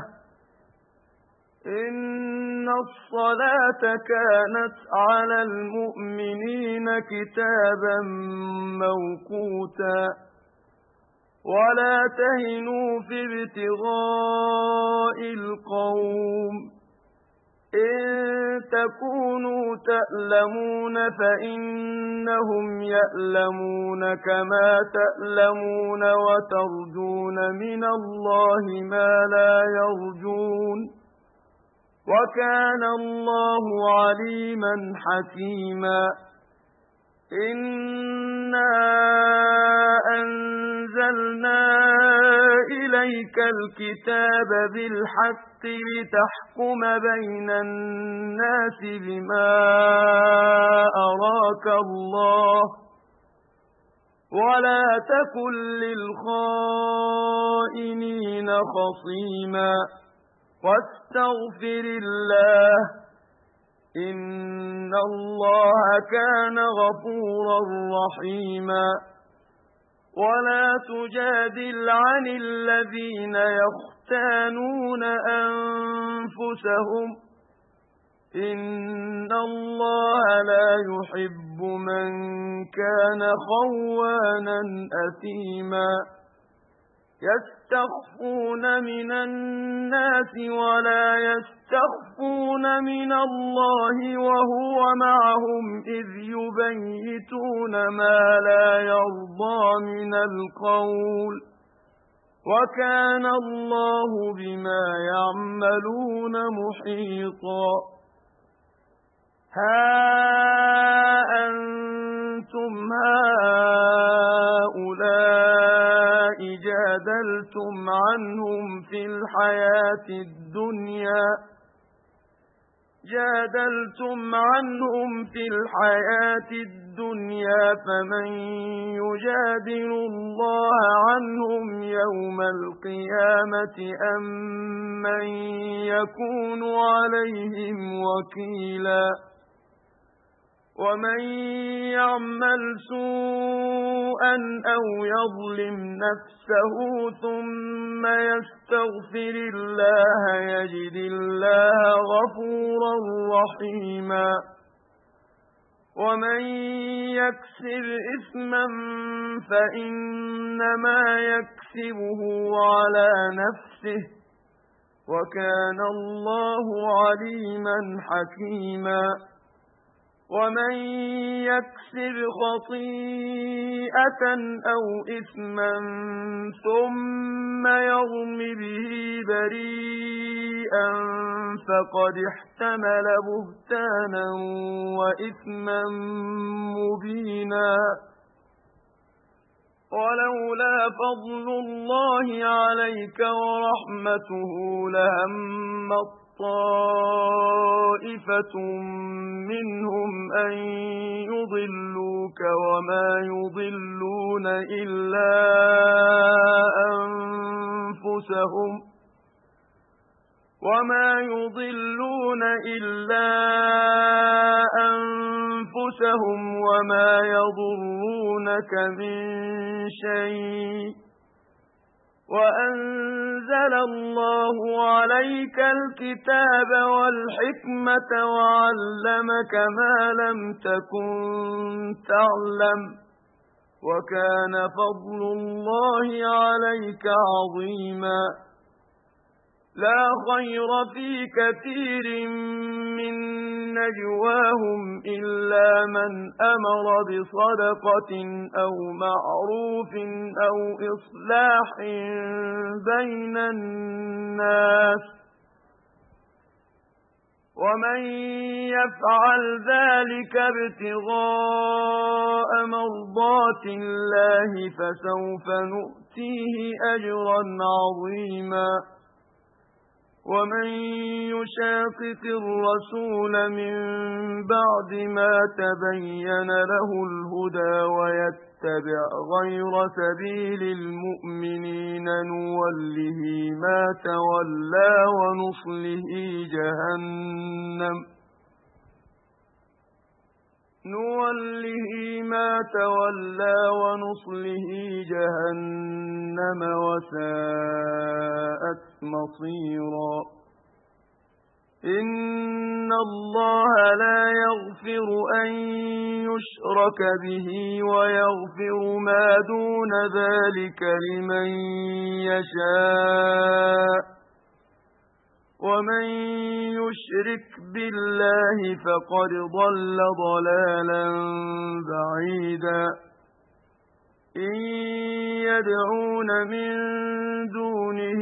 إِنَّ الصَّلَاةَ كَانَتْ عَلَى الْمُؤْمِنِينَ كِتَابًا مَّوْقُوتًا وَلَا تَهِنُوا فِي ابْتِغَاءِ الْقَوْمِ إِن تَكُونُوا تَأْلَمُونَ فَإِنَّهُمْ يَأْلَمُونَ كَمَا تَأْلَمُونَ وَتَرْجُونَ مِنَ اللَّهِ مَا لَا يَرْجُونَ وَكَانَ اللَّهُ عَلِيمًا حَكِيمًا إِنَّا أَنزَلْنَا إِلَيْكَ الْكِتَابَ بِالْحَقِّ لِتَحْكُمَ بَيْنَ النَّاسِ بِمَا أَرَاكَ اللَّهُ وَلَا تَكُن لِّلْخَائِنِينَ خَصِيمًا وَاسْتَغْفِرِ اللَّهَ إِنَّ اللَّهَ كَانَ غَفُورًا رَّحِيمًا وَلَا تُجَادِلْ عَنِ الَّذِينَ يَخْتَانُونَ أَنفُسَهُمْ إِنَّ اللَّهَ لَا يُحِبُّ مَن كَانَ خَوَّانًا أَثِيمًا يَسْتَخْفُونَ مِنَ النَّاسِ وَلَا يَسْتَخْفُونَ مِنَ اللَّهِ وَهُوَ مَعَهُمْ إِذْ يُبَيِّتُونَ مَا لَا يَرْضَىٰ مِنَ الْقَوْلِ وَكَانَ اللَّهُ بِمَا يَعْمَلُونَ مُحِيطًا هَا أَنتُمْ هَٰؤُلَاءِ جَادَلْتُمْ عَنْهُمْ فِي الْحَيَاةِ الدُّنْيَا جَادَلْتُمْ عَنْهُمْ فِي الْحَيَاةِ الدُّنْيَا فَمَن يُجَادِلُ اللَّهَ عَنْهُمْ يَوْمَ الْقِيَامَةِ أَم مَّن يَكُونُ عَلَيْهِمْ وَكِيلًا وَمَن يَعْمَلْ سُوءًا أَوْ يَظْلِمْ نَفْسَهُ ثُمَّ يَسْتَغْفِرِ اللَّهَ يَجِدِ اللَّهَ غَفُورًا رَّحِيمًا وَمَن يَكْسِبْ إِثْمًا فَإِنَّمَا يَكْسِبُهُ عَلَى نَفْسِهِ وَكَانَ اللَّهُ عَلِيمًا حَكِيمًا وَمَن يَكْسِبْ خَطِيئَةً أَوْ إِثْمًا ثُمَّ يَرْمِ بِهِ بَرِيئًا فَقَدِ احْتَمَلَ بُهْتَانًا وَإِثْمًا مُّبِينًا وَلَوْلَا فَضْلُ اللَّهِ عَلَيْكَ وَرَحْمَتُهُ لَهَمَّت طَّائِفَةٌ مِّنْهُمْ أَن يُضِلُّوكَ وَمَا يُضِلُّونَ إِلَّا أَنفُسَهُمْ وَمَا يُضِلُّونَ إِلَّا أَنفُسَهُمْ وَمَا يَضُرُّونَكَ مِن شَيْءٍ وَأَنزَلَ اللَّهُ عَلَيْكَ الْكِتَابَ وَالْحِكْمَةَ وَعَلَّمَكَ مَا لَمْ تَكُن تَعْلَمُ وَكَانَ فَضْلُ اللَّهِ عَلَيْكَ عَظِيمًا لَا خَيْرَ فِي كَثِيرٍ مِّن نَّجْوَاهُمْ إِلَّا مَنْ أَمَرَ بِصَدَقَةٍ أَوْ مَعْرُوفٍ أَوْ إِصْلَاحٍ بَيْنَ النَّاسِ وَمَن يَفْعَلْ ذَلِكَ ابْتِغَاءَ مَرْضَاتِ اللَّهِ فَسَوْفَ نُؤْتِيهِ أَجْرًا عَظِيمًا ومن يشاقق الرسول من بعد ما تبين له الهدى ويتبع غير سبيل المؤمنين نوله ما تولى ونصله جهنم نوله ما تولى ونصله جهنم وساءت مصيرا إن الله لا يغفر أن يشرك به ويغفر ما دون ذلك لمن يشاء ومن يشرك بالله فقد ضل ضلالا بعيدا إن يدعون من دونه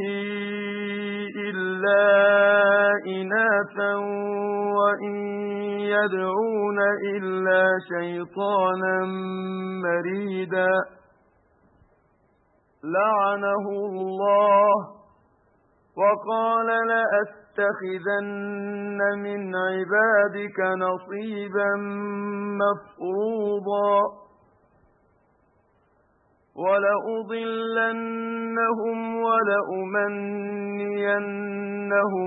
إلا إناثا وإن يدعون إلا شيطانا مريدا لعنه الله وقال لأتخذن من عبادك نصيبا مفروضا ولأضلنهم ولأمنينهم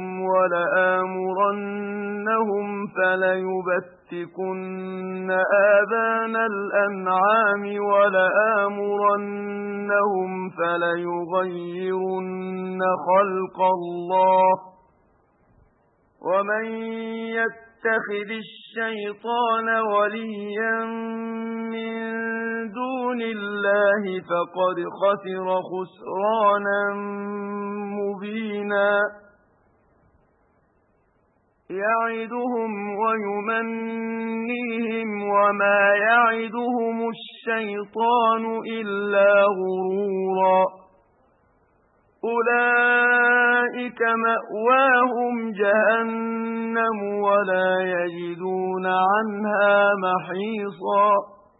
ولآمرنهم فليبتكن آذان الأنعام ولآمرنهم فليغيرن خلق الله ومن يتخذ الشيطان وليا من دون الله فقد خسر خسرانا مبينا يعدهم ويمنيهم وما يعدهم الشيطان إلا غرورا أولئك مأواهم جهنم ولا يجدون عنها محيصا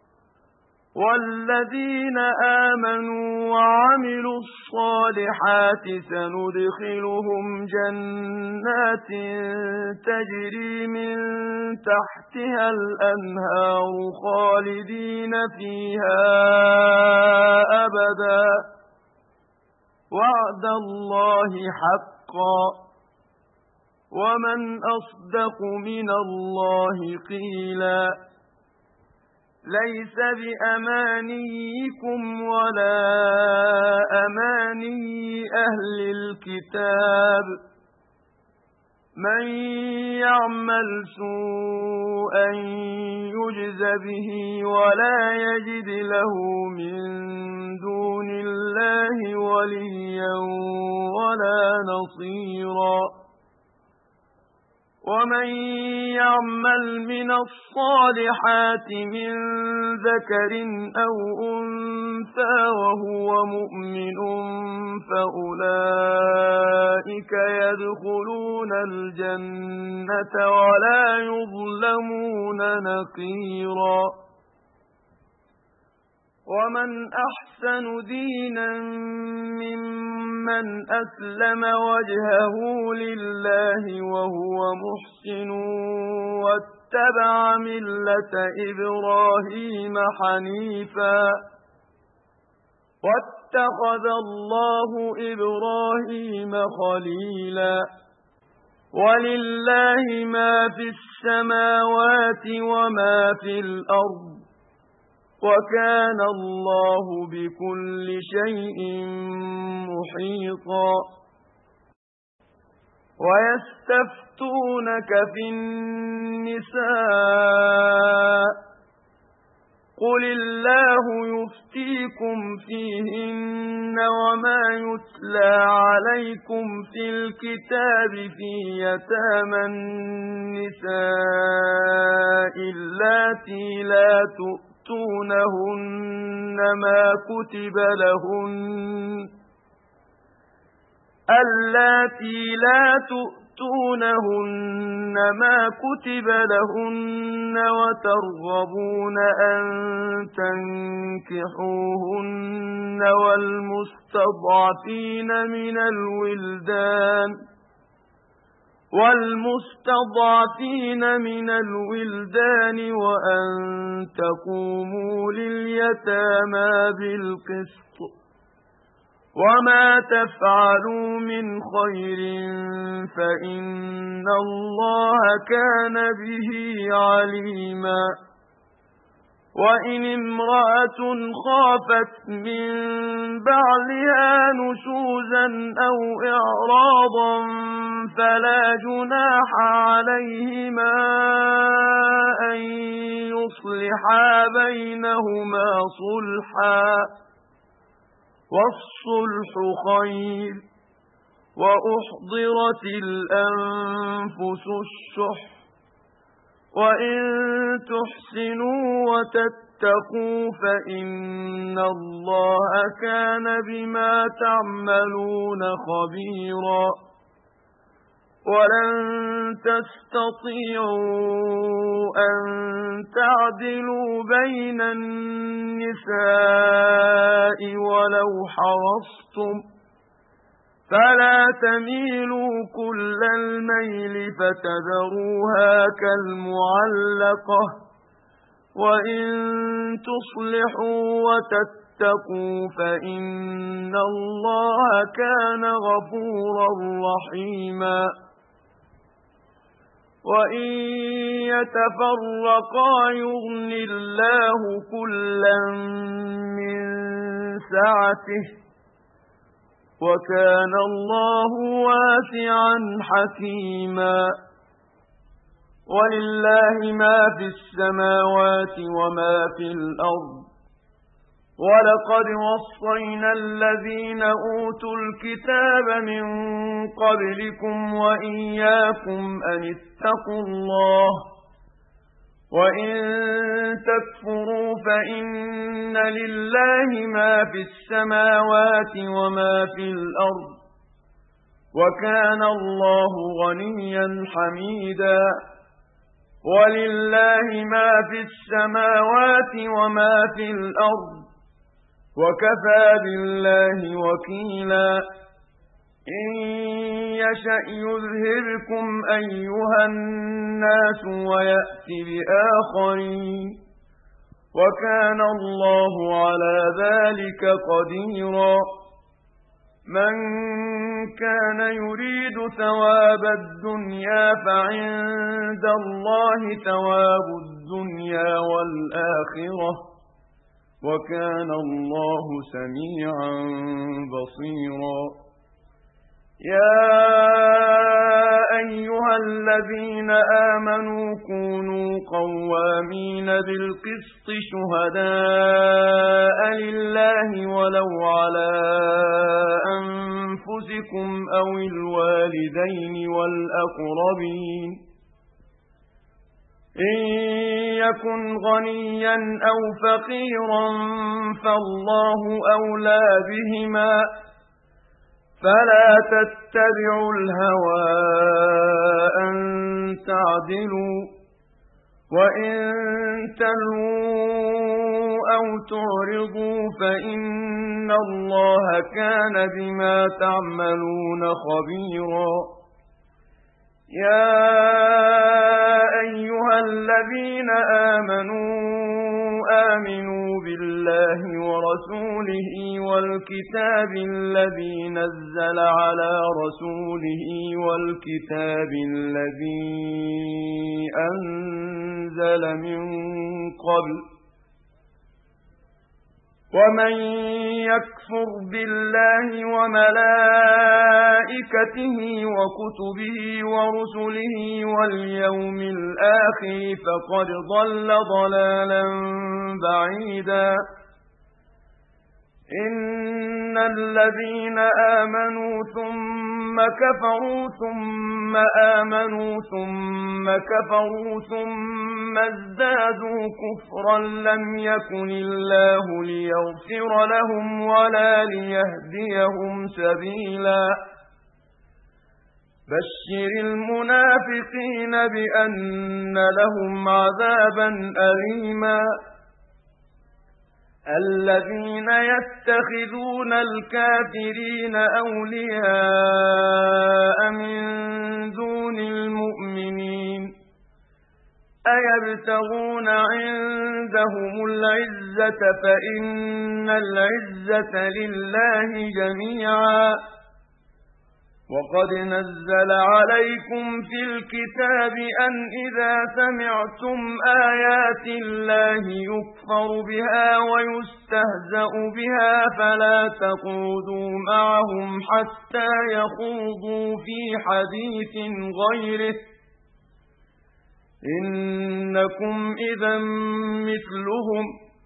والذين آمنوا وعملوا الصالحات سندخلهم جنات تجري من تحتها الأنهار خالدين فيها أبدا وعد الله حقا ومن أصدق من الله قيلا ليس بأمانيكم ولا أماني أهل الكتاب من يعمل سوءا يجز به ولا يجد له من دون الله وليا ولا نصيرا ومن يعمل من الصالحات من ذكر أو أنثى وهو مؤمن فأولئك يدخلون الجنة ولا يظلمون نقيرا ومن أحسن دينا ممن أسلم وجهه لله وهو محسن واتبع ملة إبراهيم حنيفا واتخذ الله إبراهيم خليلا ولله ما في السماوات وما في الأرض وكان الله بكل شيء محيطا ويستفتونك في النساء قل الله يفتيكم فيهن وما يتلى عليكم في الكتاب في يتامى النساء اللاتي لا تؤمنون تؤتونهن ما كتب لهن اللاتي لا تؤتونهن ما كتب لهن وترغبون أن تنكحوهن والمستضعفين من الولدان والمستضعفين من الولدان وأن تقوموا لليتامى بالقسط وما تفعلوا من خير فإن الله كان به عليما وإن امرأة خافت من بعلها نشوزا أو إعراضا فلا جناح عليهما أن يصلحا بينهما صلحا والصلح خير وأحضرت الأنفس الشح وإن تحسنوا وتتقوا فإن الله كان بما تعملون خبيرا ولن تستطيعوا أن تعدلوا بين النساء ولو حرصتم فلا تميلوا كل الميل فتذروها كالمعلقة وإن تصلحوا وتتقوا فإن الله كان غفورا رحيما وإن يتفرقا يغن الله كلا من سعته وكان الله واسعا حكيما ولله ما في السماوات وما في الأرض ولقد وصينا الذين أوتوا الكتاب من قبلكم وإياكم أن اتقوا الله وإن تكفروا فإن لله ما في السماوات وما في الأرض وكان الله غنيا حميدا ولله ما في السماوات وما في الأرض وكفى بالله وكيلا إن يشأ يذهبكم أيها الناس ويأتي بآخرين وكان الله على ذلك قديرا من كان يريد ثواب الدنيا فعند الله ثواب الدنيا والآخرة وكان الله سميعا بصيرا يا أيها الذين آمنوا كونوا قوامين بالقسط شهداء لله ولو على أنفسكم أو الوالدين والأقربين إن يكن غنيا أو فقيرا فالله أولى بهما فلا تتبعوا الهوى أن تعدلوا وإن تلووا أو تعرضوا فإن الله كان بما تعملون خبيرا يا أيها الذين آمنوا آمنوا بالله ورسوله والكتاب الذي نزل على رسوله والكتاب الذي أنزل من قبل ومن يكفر بالله وملائكته وكتبه ورسله واليوم الآخر فقد ضل ضلالا بعيدا إن الذين آمنوا ثم كفروا ثم آمنوا ثم كفروا ثم ازدادوا كفرا لم يكن الله ليغفر لهم ولا ليهديهم سبيلا بشر المنافقين بأن لهم عذابا أليما الذين يتخذون الكافرين أولياء من دون دون المؤمنين أيبتغون عندهم العزة فإن العزة لله جميعا وقد نزل عليكم في الكتاب أن إذا سمعتم آيات الله يكفر بها ويستهزأ بها فلا تقعدوا معهم حتى يخوضوا في حديث غيره إنكم إذا مثلهم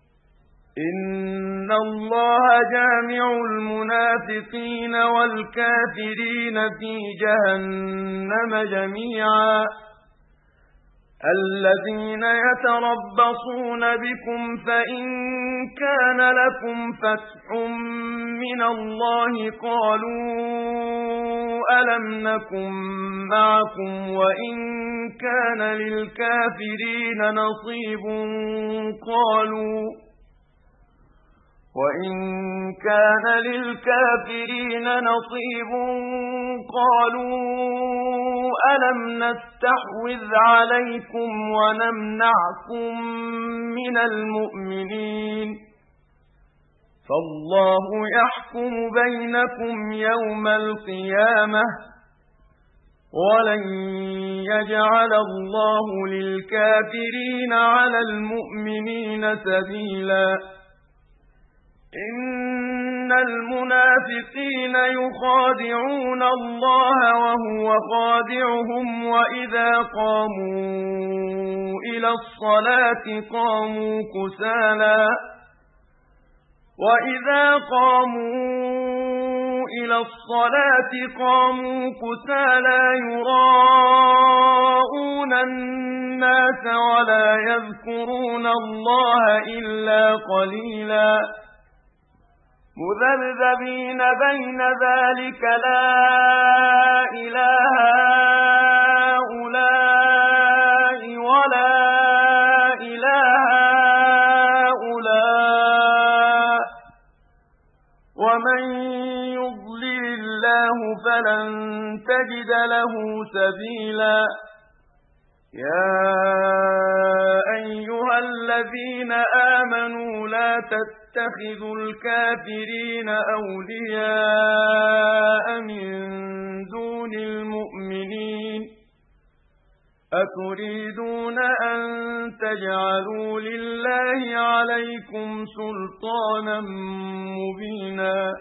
إن الله جامع المنافقين والكافرين في جهنم جميعا الذين يتربصون بكم فإن كان لكم فتح من الله قالوا ألم نكن معكم وإن كان للكافرين نصيب قالوا وإن كان للكافرين نصيب قالوا ألم نستحوذ عليكم ونمنعكم من المؤمنين فالله يحكم بينكم يوم القيامة ولن يجعل الله للكافرين على المؤمنين سبيلا إن المنافقين يخادعون الله وهو خادعهم وإذا قاموا إلى الصلاة قاموا كسالى وإذا قاموا إلى الصلاة قاموا كسالى يراءون الناس ولا يذكرون الله إلا قليلا مذبذبين بين ذلك لا إله هؤلاء ولا إله هؤلاء ومن يضلل الله فلن تجد له سبيلا يا أيها الذين آمنوا لا تتخذوا الكافرين أولياء من دون المؤمنين أتريدون أن تجعلوا لله عليكم سلطانا مبينا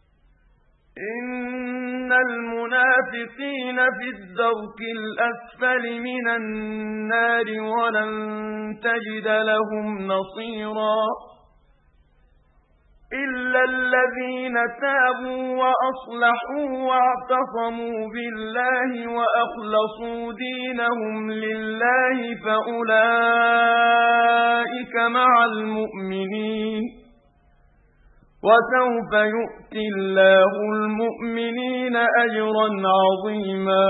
إن المنافقين في الدرك الأسفل من النار ولن تجد لهم نصيرا إلا الذين تابوا وأصلحوا واعتصموا بالله وأخلصوا دينهم لله فأولئك مع المؤمنين وسوف يؤتي الله المؤمنين أجرا عظيما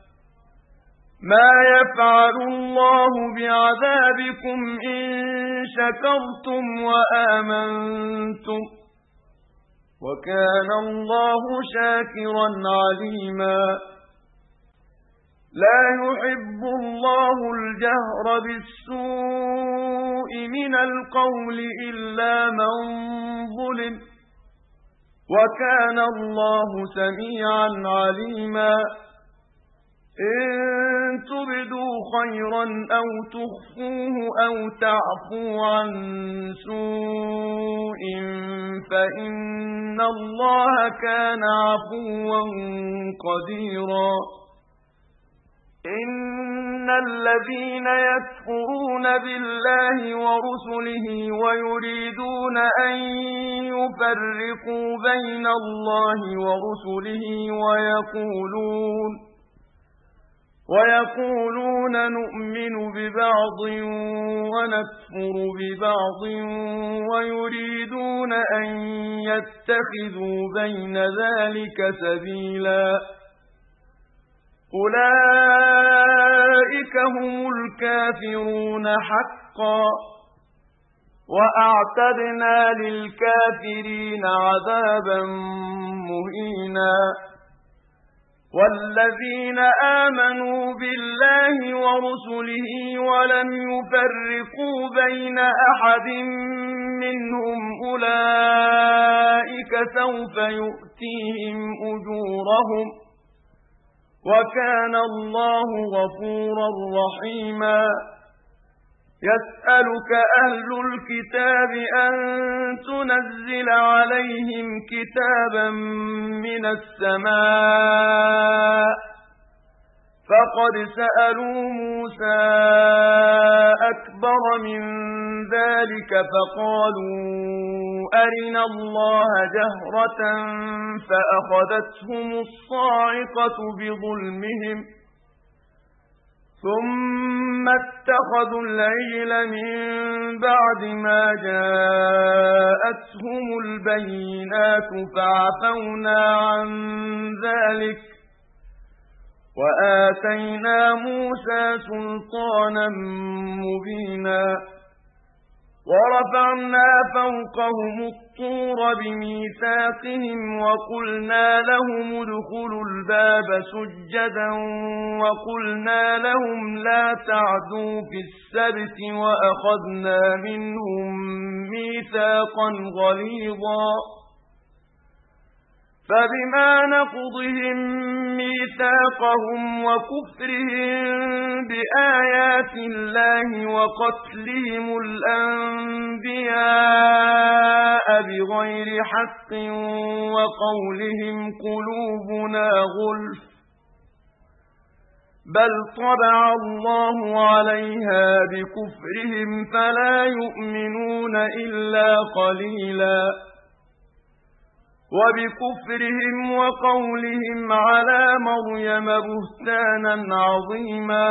ما يفعل الله بعذابكم إن شكرتم وآمنتم وكان الله شاكرا عليما لا يحب الله الجهر بالسوء من القول إلا من ظلم وكان الله سميعا عليما إن تبدوا خيرا أو تخفوه أو تعفوا عن سوء فإن الله كان عفوا قديرا إن الذين يكفرون بالله ورسله ويريدون أن يفرقوا بين الله ورسله ويقولون ويقولون نؤمن ببعض ونكفر ببعض ويريدون أن يتخذوا بين ذلك سبيلا أولئك هم الكافرون حقا وأعتدنا للكافرين عذابا مهينا والذين آمنوا بالله ورسله ولم يفرقوا بين أحد منهم أولئك سوف يؤتيهم أجورهم وكان الله غفورا رحيما يسألك أهل الكتاب أن تنزل عليهم كتابا من السماء فقد سألوا موسى أكبر من ذلك فقالوا أرنا الله جهرة فأخذتهم الصاعقة بظلمهم ثم اتخذوا العجل من بعد ما جاءتهم البينات فعفونا عن ذلك وآتينا موسى سلطانا مبينا ورفعنا فوقهم الطور بميثاقهم وقلنا لهم ادخلوا الباب سجدا وقلنا لهم لا تعدوا في السبت وأخذنا منهم ميثاقا غليظا فبما نقضهم ميثاقهم وكفرهم بآيات الله وقتلهم الأنبياء بغير حق وقولهم قلوبنا غلف بل طبع الله عليها بكفرهم فلا يؤمنون إلا قليلا وبكفرهم وقولهم على مريم بهتانا عظيما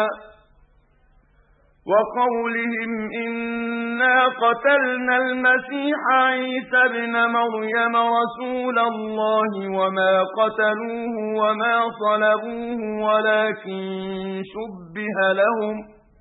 وقولهم إنا قتلنا المسيح عيسى ابن مريم رسول الله وما قتلوه وما صلبوه ولكن شبه لهم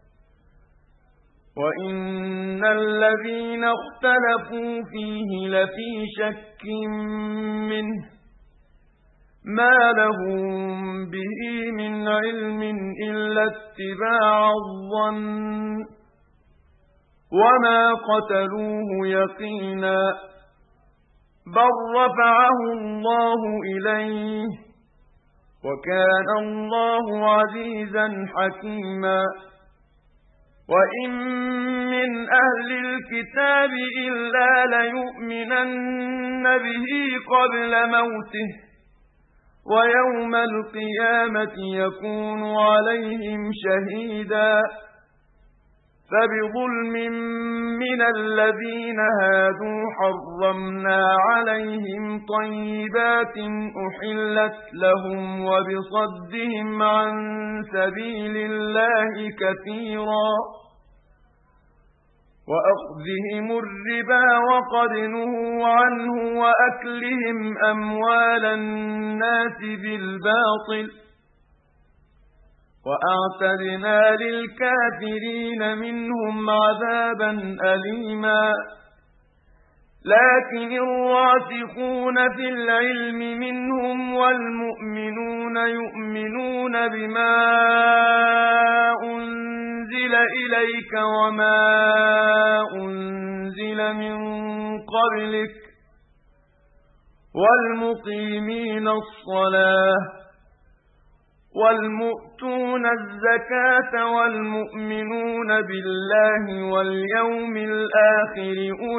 وَإِنَّ الَّذِينَ اخْتَلَفُوا فِيهِ لَفِي شَكٍّ مِّنْهُ مَا لَهُم بِهِ مِنْ عِلْمٍ إِلَّا اتِّبَاعَ الظَّنِّ وَمَا قَتَلُوهُ يَقِينًا بَلْ رَفَعَهُ اللَّهُ إِلَيْهِ وَكَانَ اللَّهُ عَزِيزًا حَكِيمًا وَإِن مِّنْ أَهْلِ الْكِتَابِ إِلَّا لَيُؤْمِنَنَّ بِهِ قَبْلَ مَوْتِهِ وَيَوْمَ الْقِيَامَةِ يَكُونُ عَلَيْهِمْ شَهِيدًا فَبِظُلْمٍ مِّنَ الَّذِينَ هَادُوا حَرَّمْنَا عَلَيْهِمْ طَيِّبَاتٍ أُحِلَّتْ لَهُمْ وَبِصَدِّهِمْ عَن سَبِيلِ اللَّهِ كَثِيرًا وَأَخْذِهِمُ الرِّبَا وَقَدْ نُهُوا عَنْهُ وَأَكْلِهِمْ أَمْوَالَ النَّاسِ بِالْبَاطِلِ وَأَعْتَدْنَا لِلْكَافِرِينَ مِنْهُمْ عَذَابًا أَلِيمًا لكن الراسخون في العلم منهم والمؤمنون يؤمنون بما أنزل إليك وما أنزل من قبلك والمقيمين الصلاة والمؤتون الزكاة والمؤمنون بالله واليوم الآخر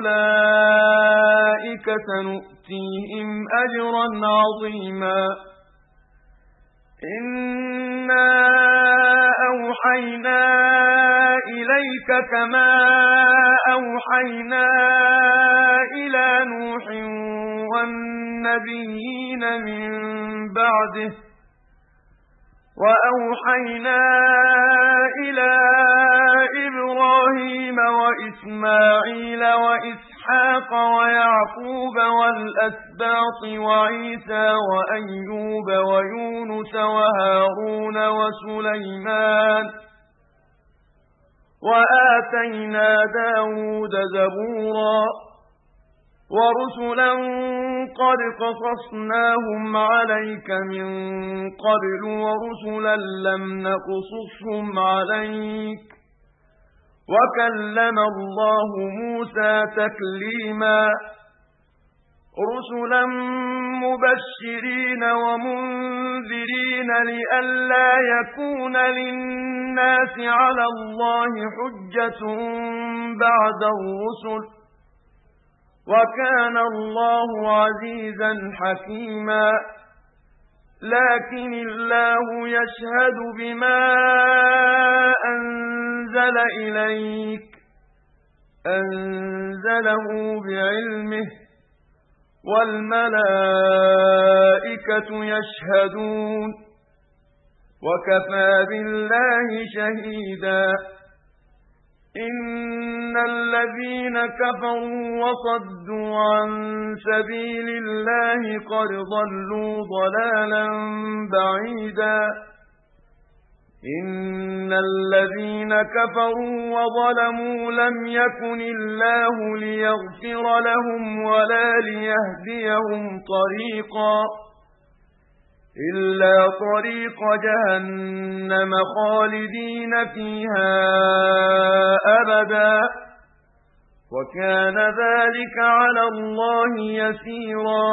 أولئك سنؤتيهم أجرا عظيما إنا أوحينا إليك كما أوحينا إلى نوح والنبيين من بعده وأوحينا إلى إبراهيم وإسماعيل وإسحاق ويعقوب والأسباط وعيسى وأيوب ويونس وهارون وسليمان وآتينا داود زبورا ورسلا قد قصصناهم عليك من قبل ورسلا لم نقصصهم عليك وكلم الله موسى تكليما رسلا مبشرين ومنذرين لئلا يكون للناس على الله حجة بعد الرسل وكان الله عزيزا حكيما لكن الله يشهد بما أنزل إليك أنزله بعلمه والملائكة يشهدون وكفى بالله شهيدا إن الذين كفروا وصدوا عن سبيل الله قد ضلوا ضلالا بعيدا إن الذين كفروا وظلموا لم يكن الله ليغفر لهم ولا ليهديهم طريقا إلا طريق جهنم خالدين فيها أبدا وكان ذلك على الله يسيرا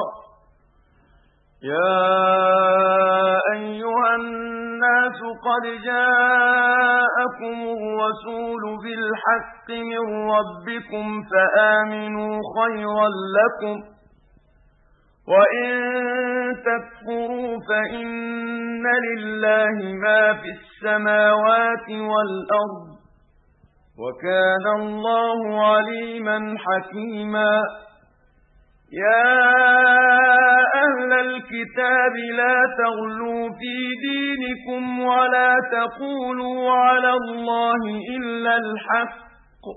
يا أيها الناس قد جاءكم الرسول بالحق من ربكم فآمنوا خيرا لكم وإن تكفروا فإن لله ما في السماوات والأرض وكان الله عليما حكيما يا أهل الكتاب لا تغلوا في دينكم ولا تقولوا على الله إلا الحق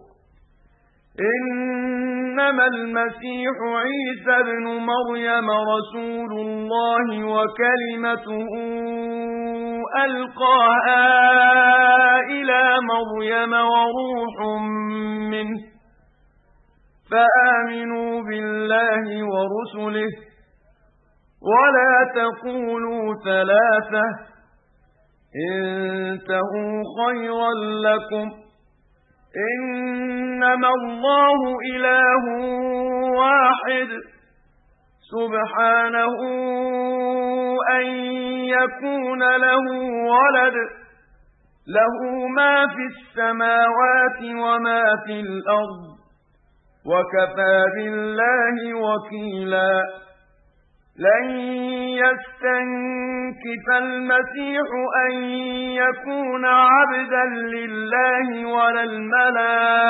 إنما المسيح عيسى ابن مريم رسول الله وكلمته ألقاها إلى مريم وروح منه فآمنوا بالله ورسله ولا تقولوا ثلاثة انتهوا خيرا لكم إنما الله إله واحد سبحانه أن يكون له ولد له ما في السماوات وما في الأرض وكفى بالله وكيلا لن يستنكف المسيح أن يكون عبدا لله ولا الملائكة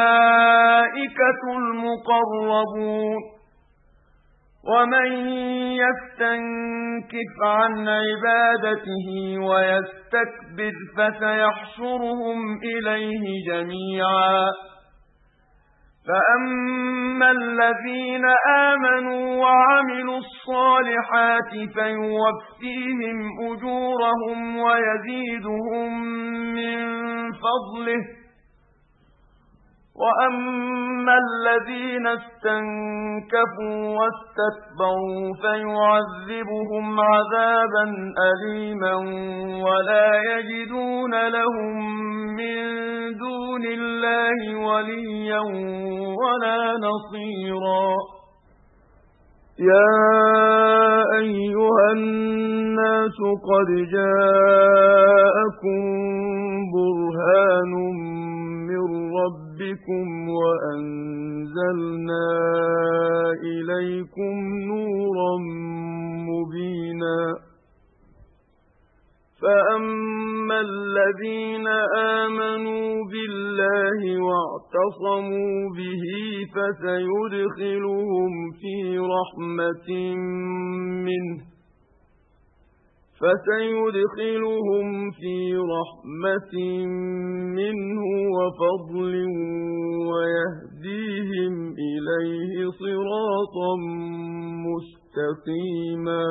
المقربون ومن يستنكف عن عبادته ويستكبر فسيحشرهم إليه جميعا فأما الذين آمنوا وعملوا الصالحات فيوفيهم أجورهم ويزيدهم من فضله وأما الذين استنكفوا واستكبروا فيعذبهم عذابا أليما ولا يجدون لهم من دون الله وليا ولا نصيرا يا أيها الناس قد جاءكم برهان من ربكم وأنزلنا إليكم نورا مبينا فأما الذين آمنوا بالله واعتصموا به فسيدخلهم في رحمة منه فسيدخلهم في رحمة منه وفضل ويهديهم إليه صراطا مستقيما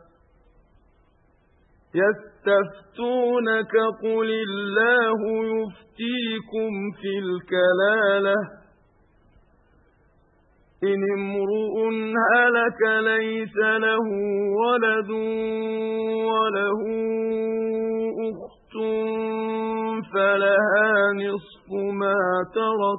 يستفتونك قل الله يفتيكم في الكلالة إن امرؤ هلك ليس له ولد وله أخت فلها نصف ما ترك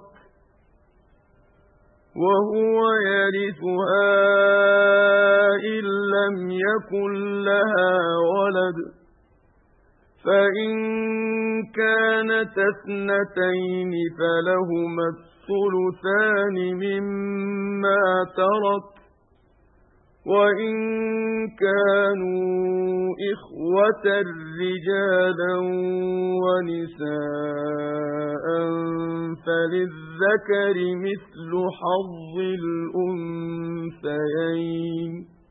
وهو يرثها إن لم يكن لها ولد فإن كانت اثنتين فلهما الثلثان مما ترك وإن كانوا إخوة رجالا ونساء فللذكر مثل حظ الأنثيين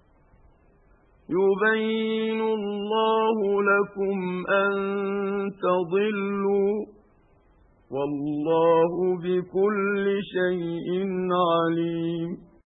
يبين الله لكم أن تضلوا والله بكل شيء عليم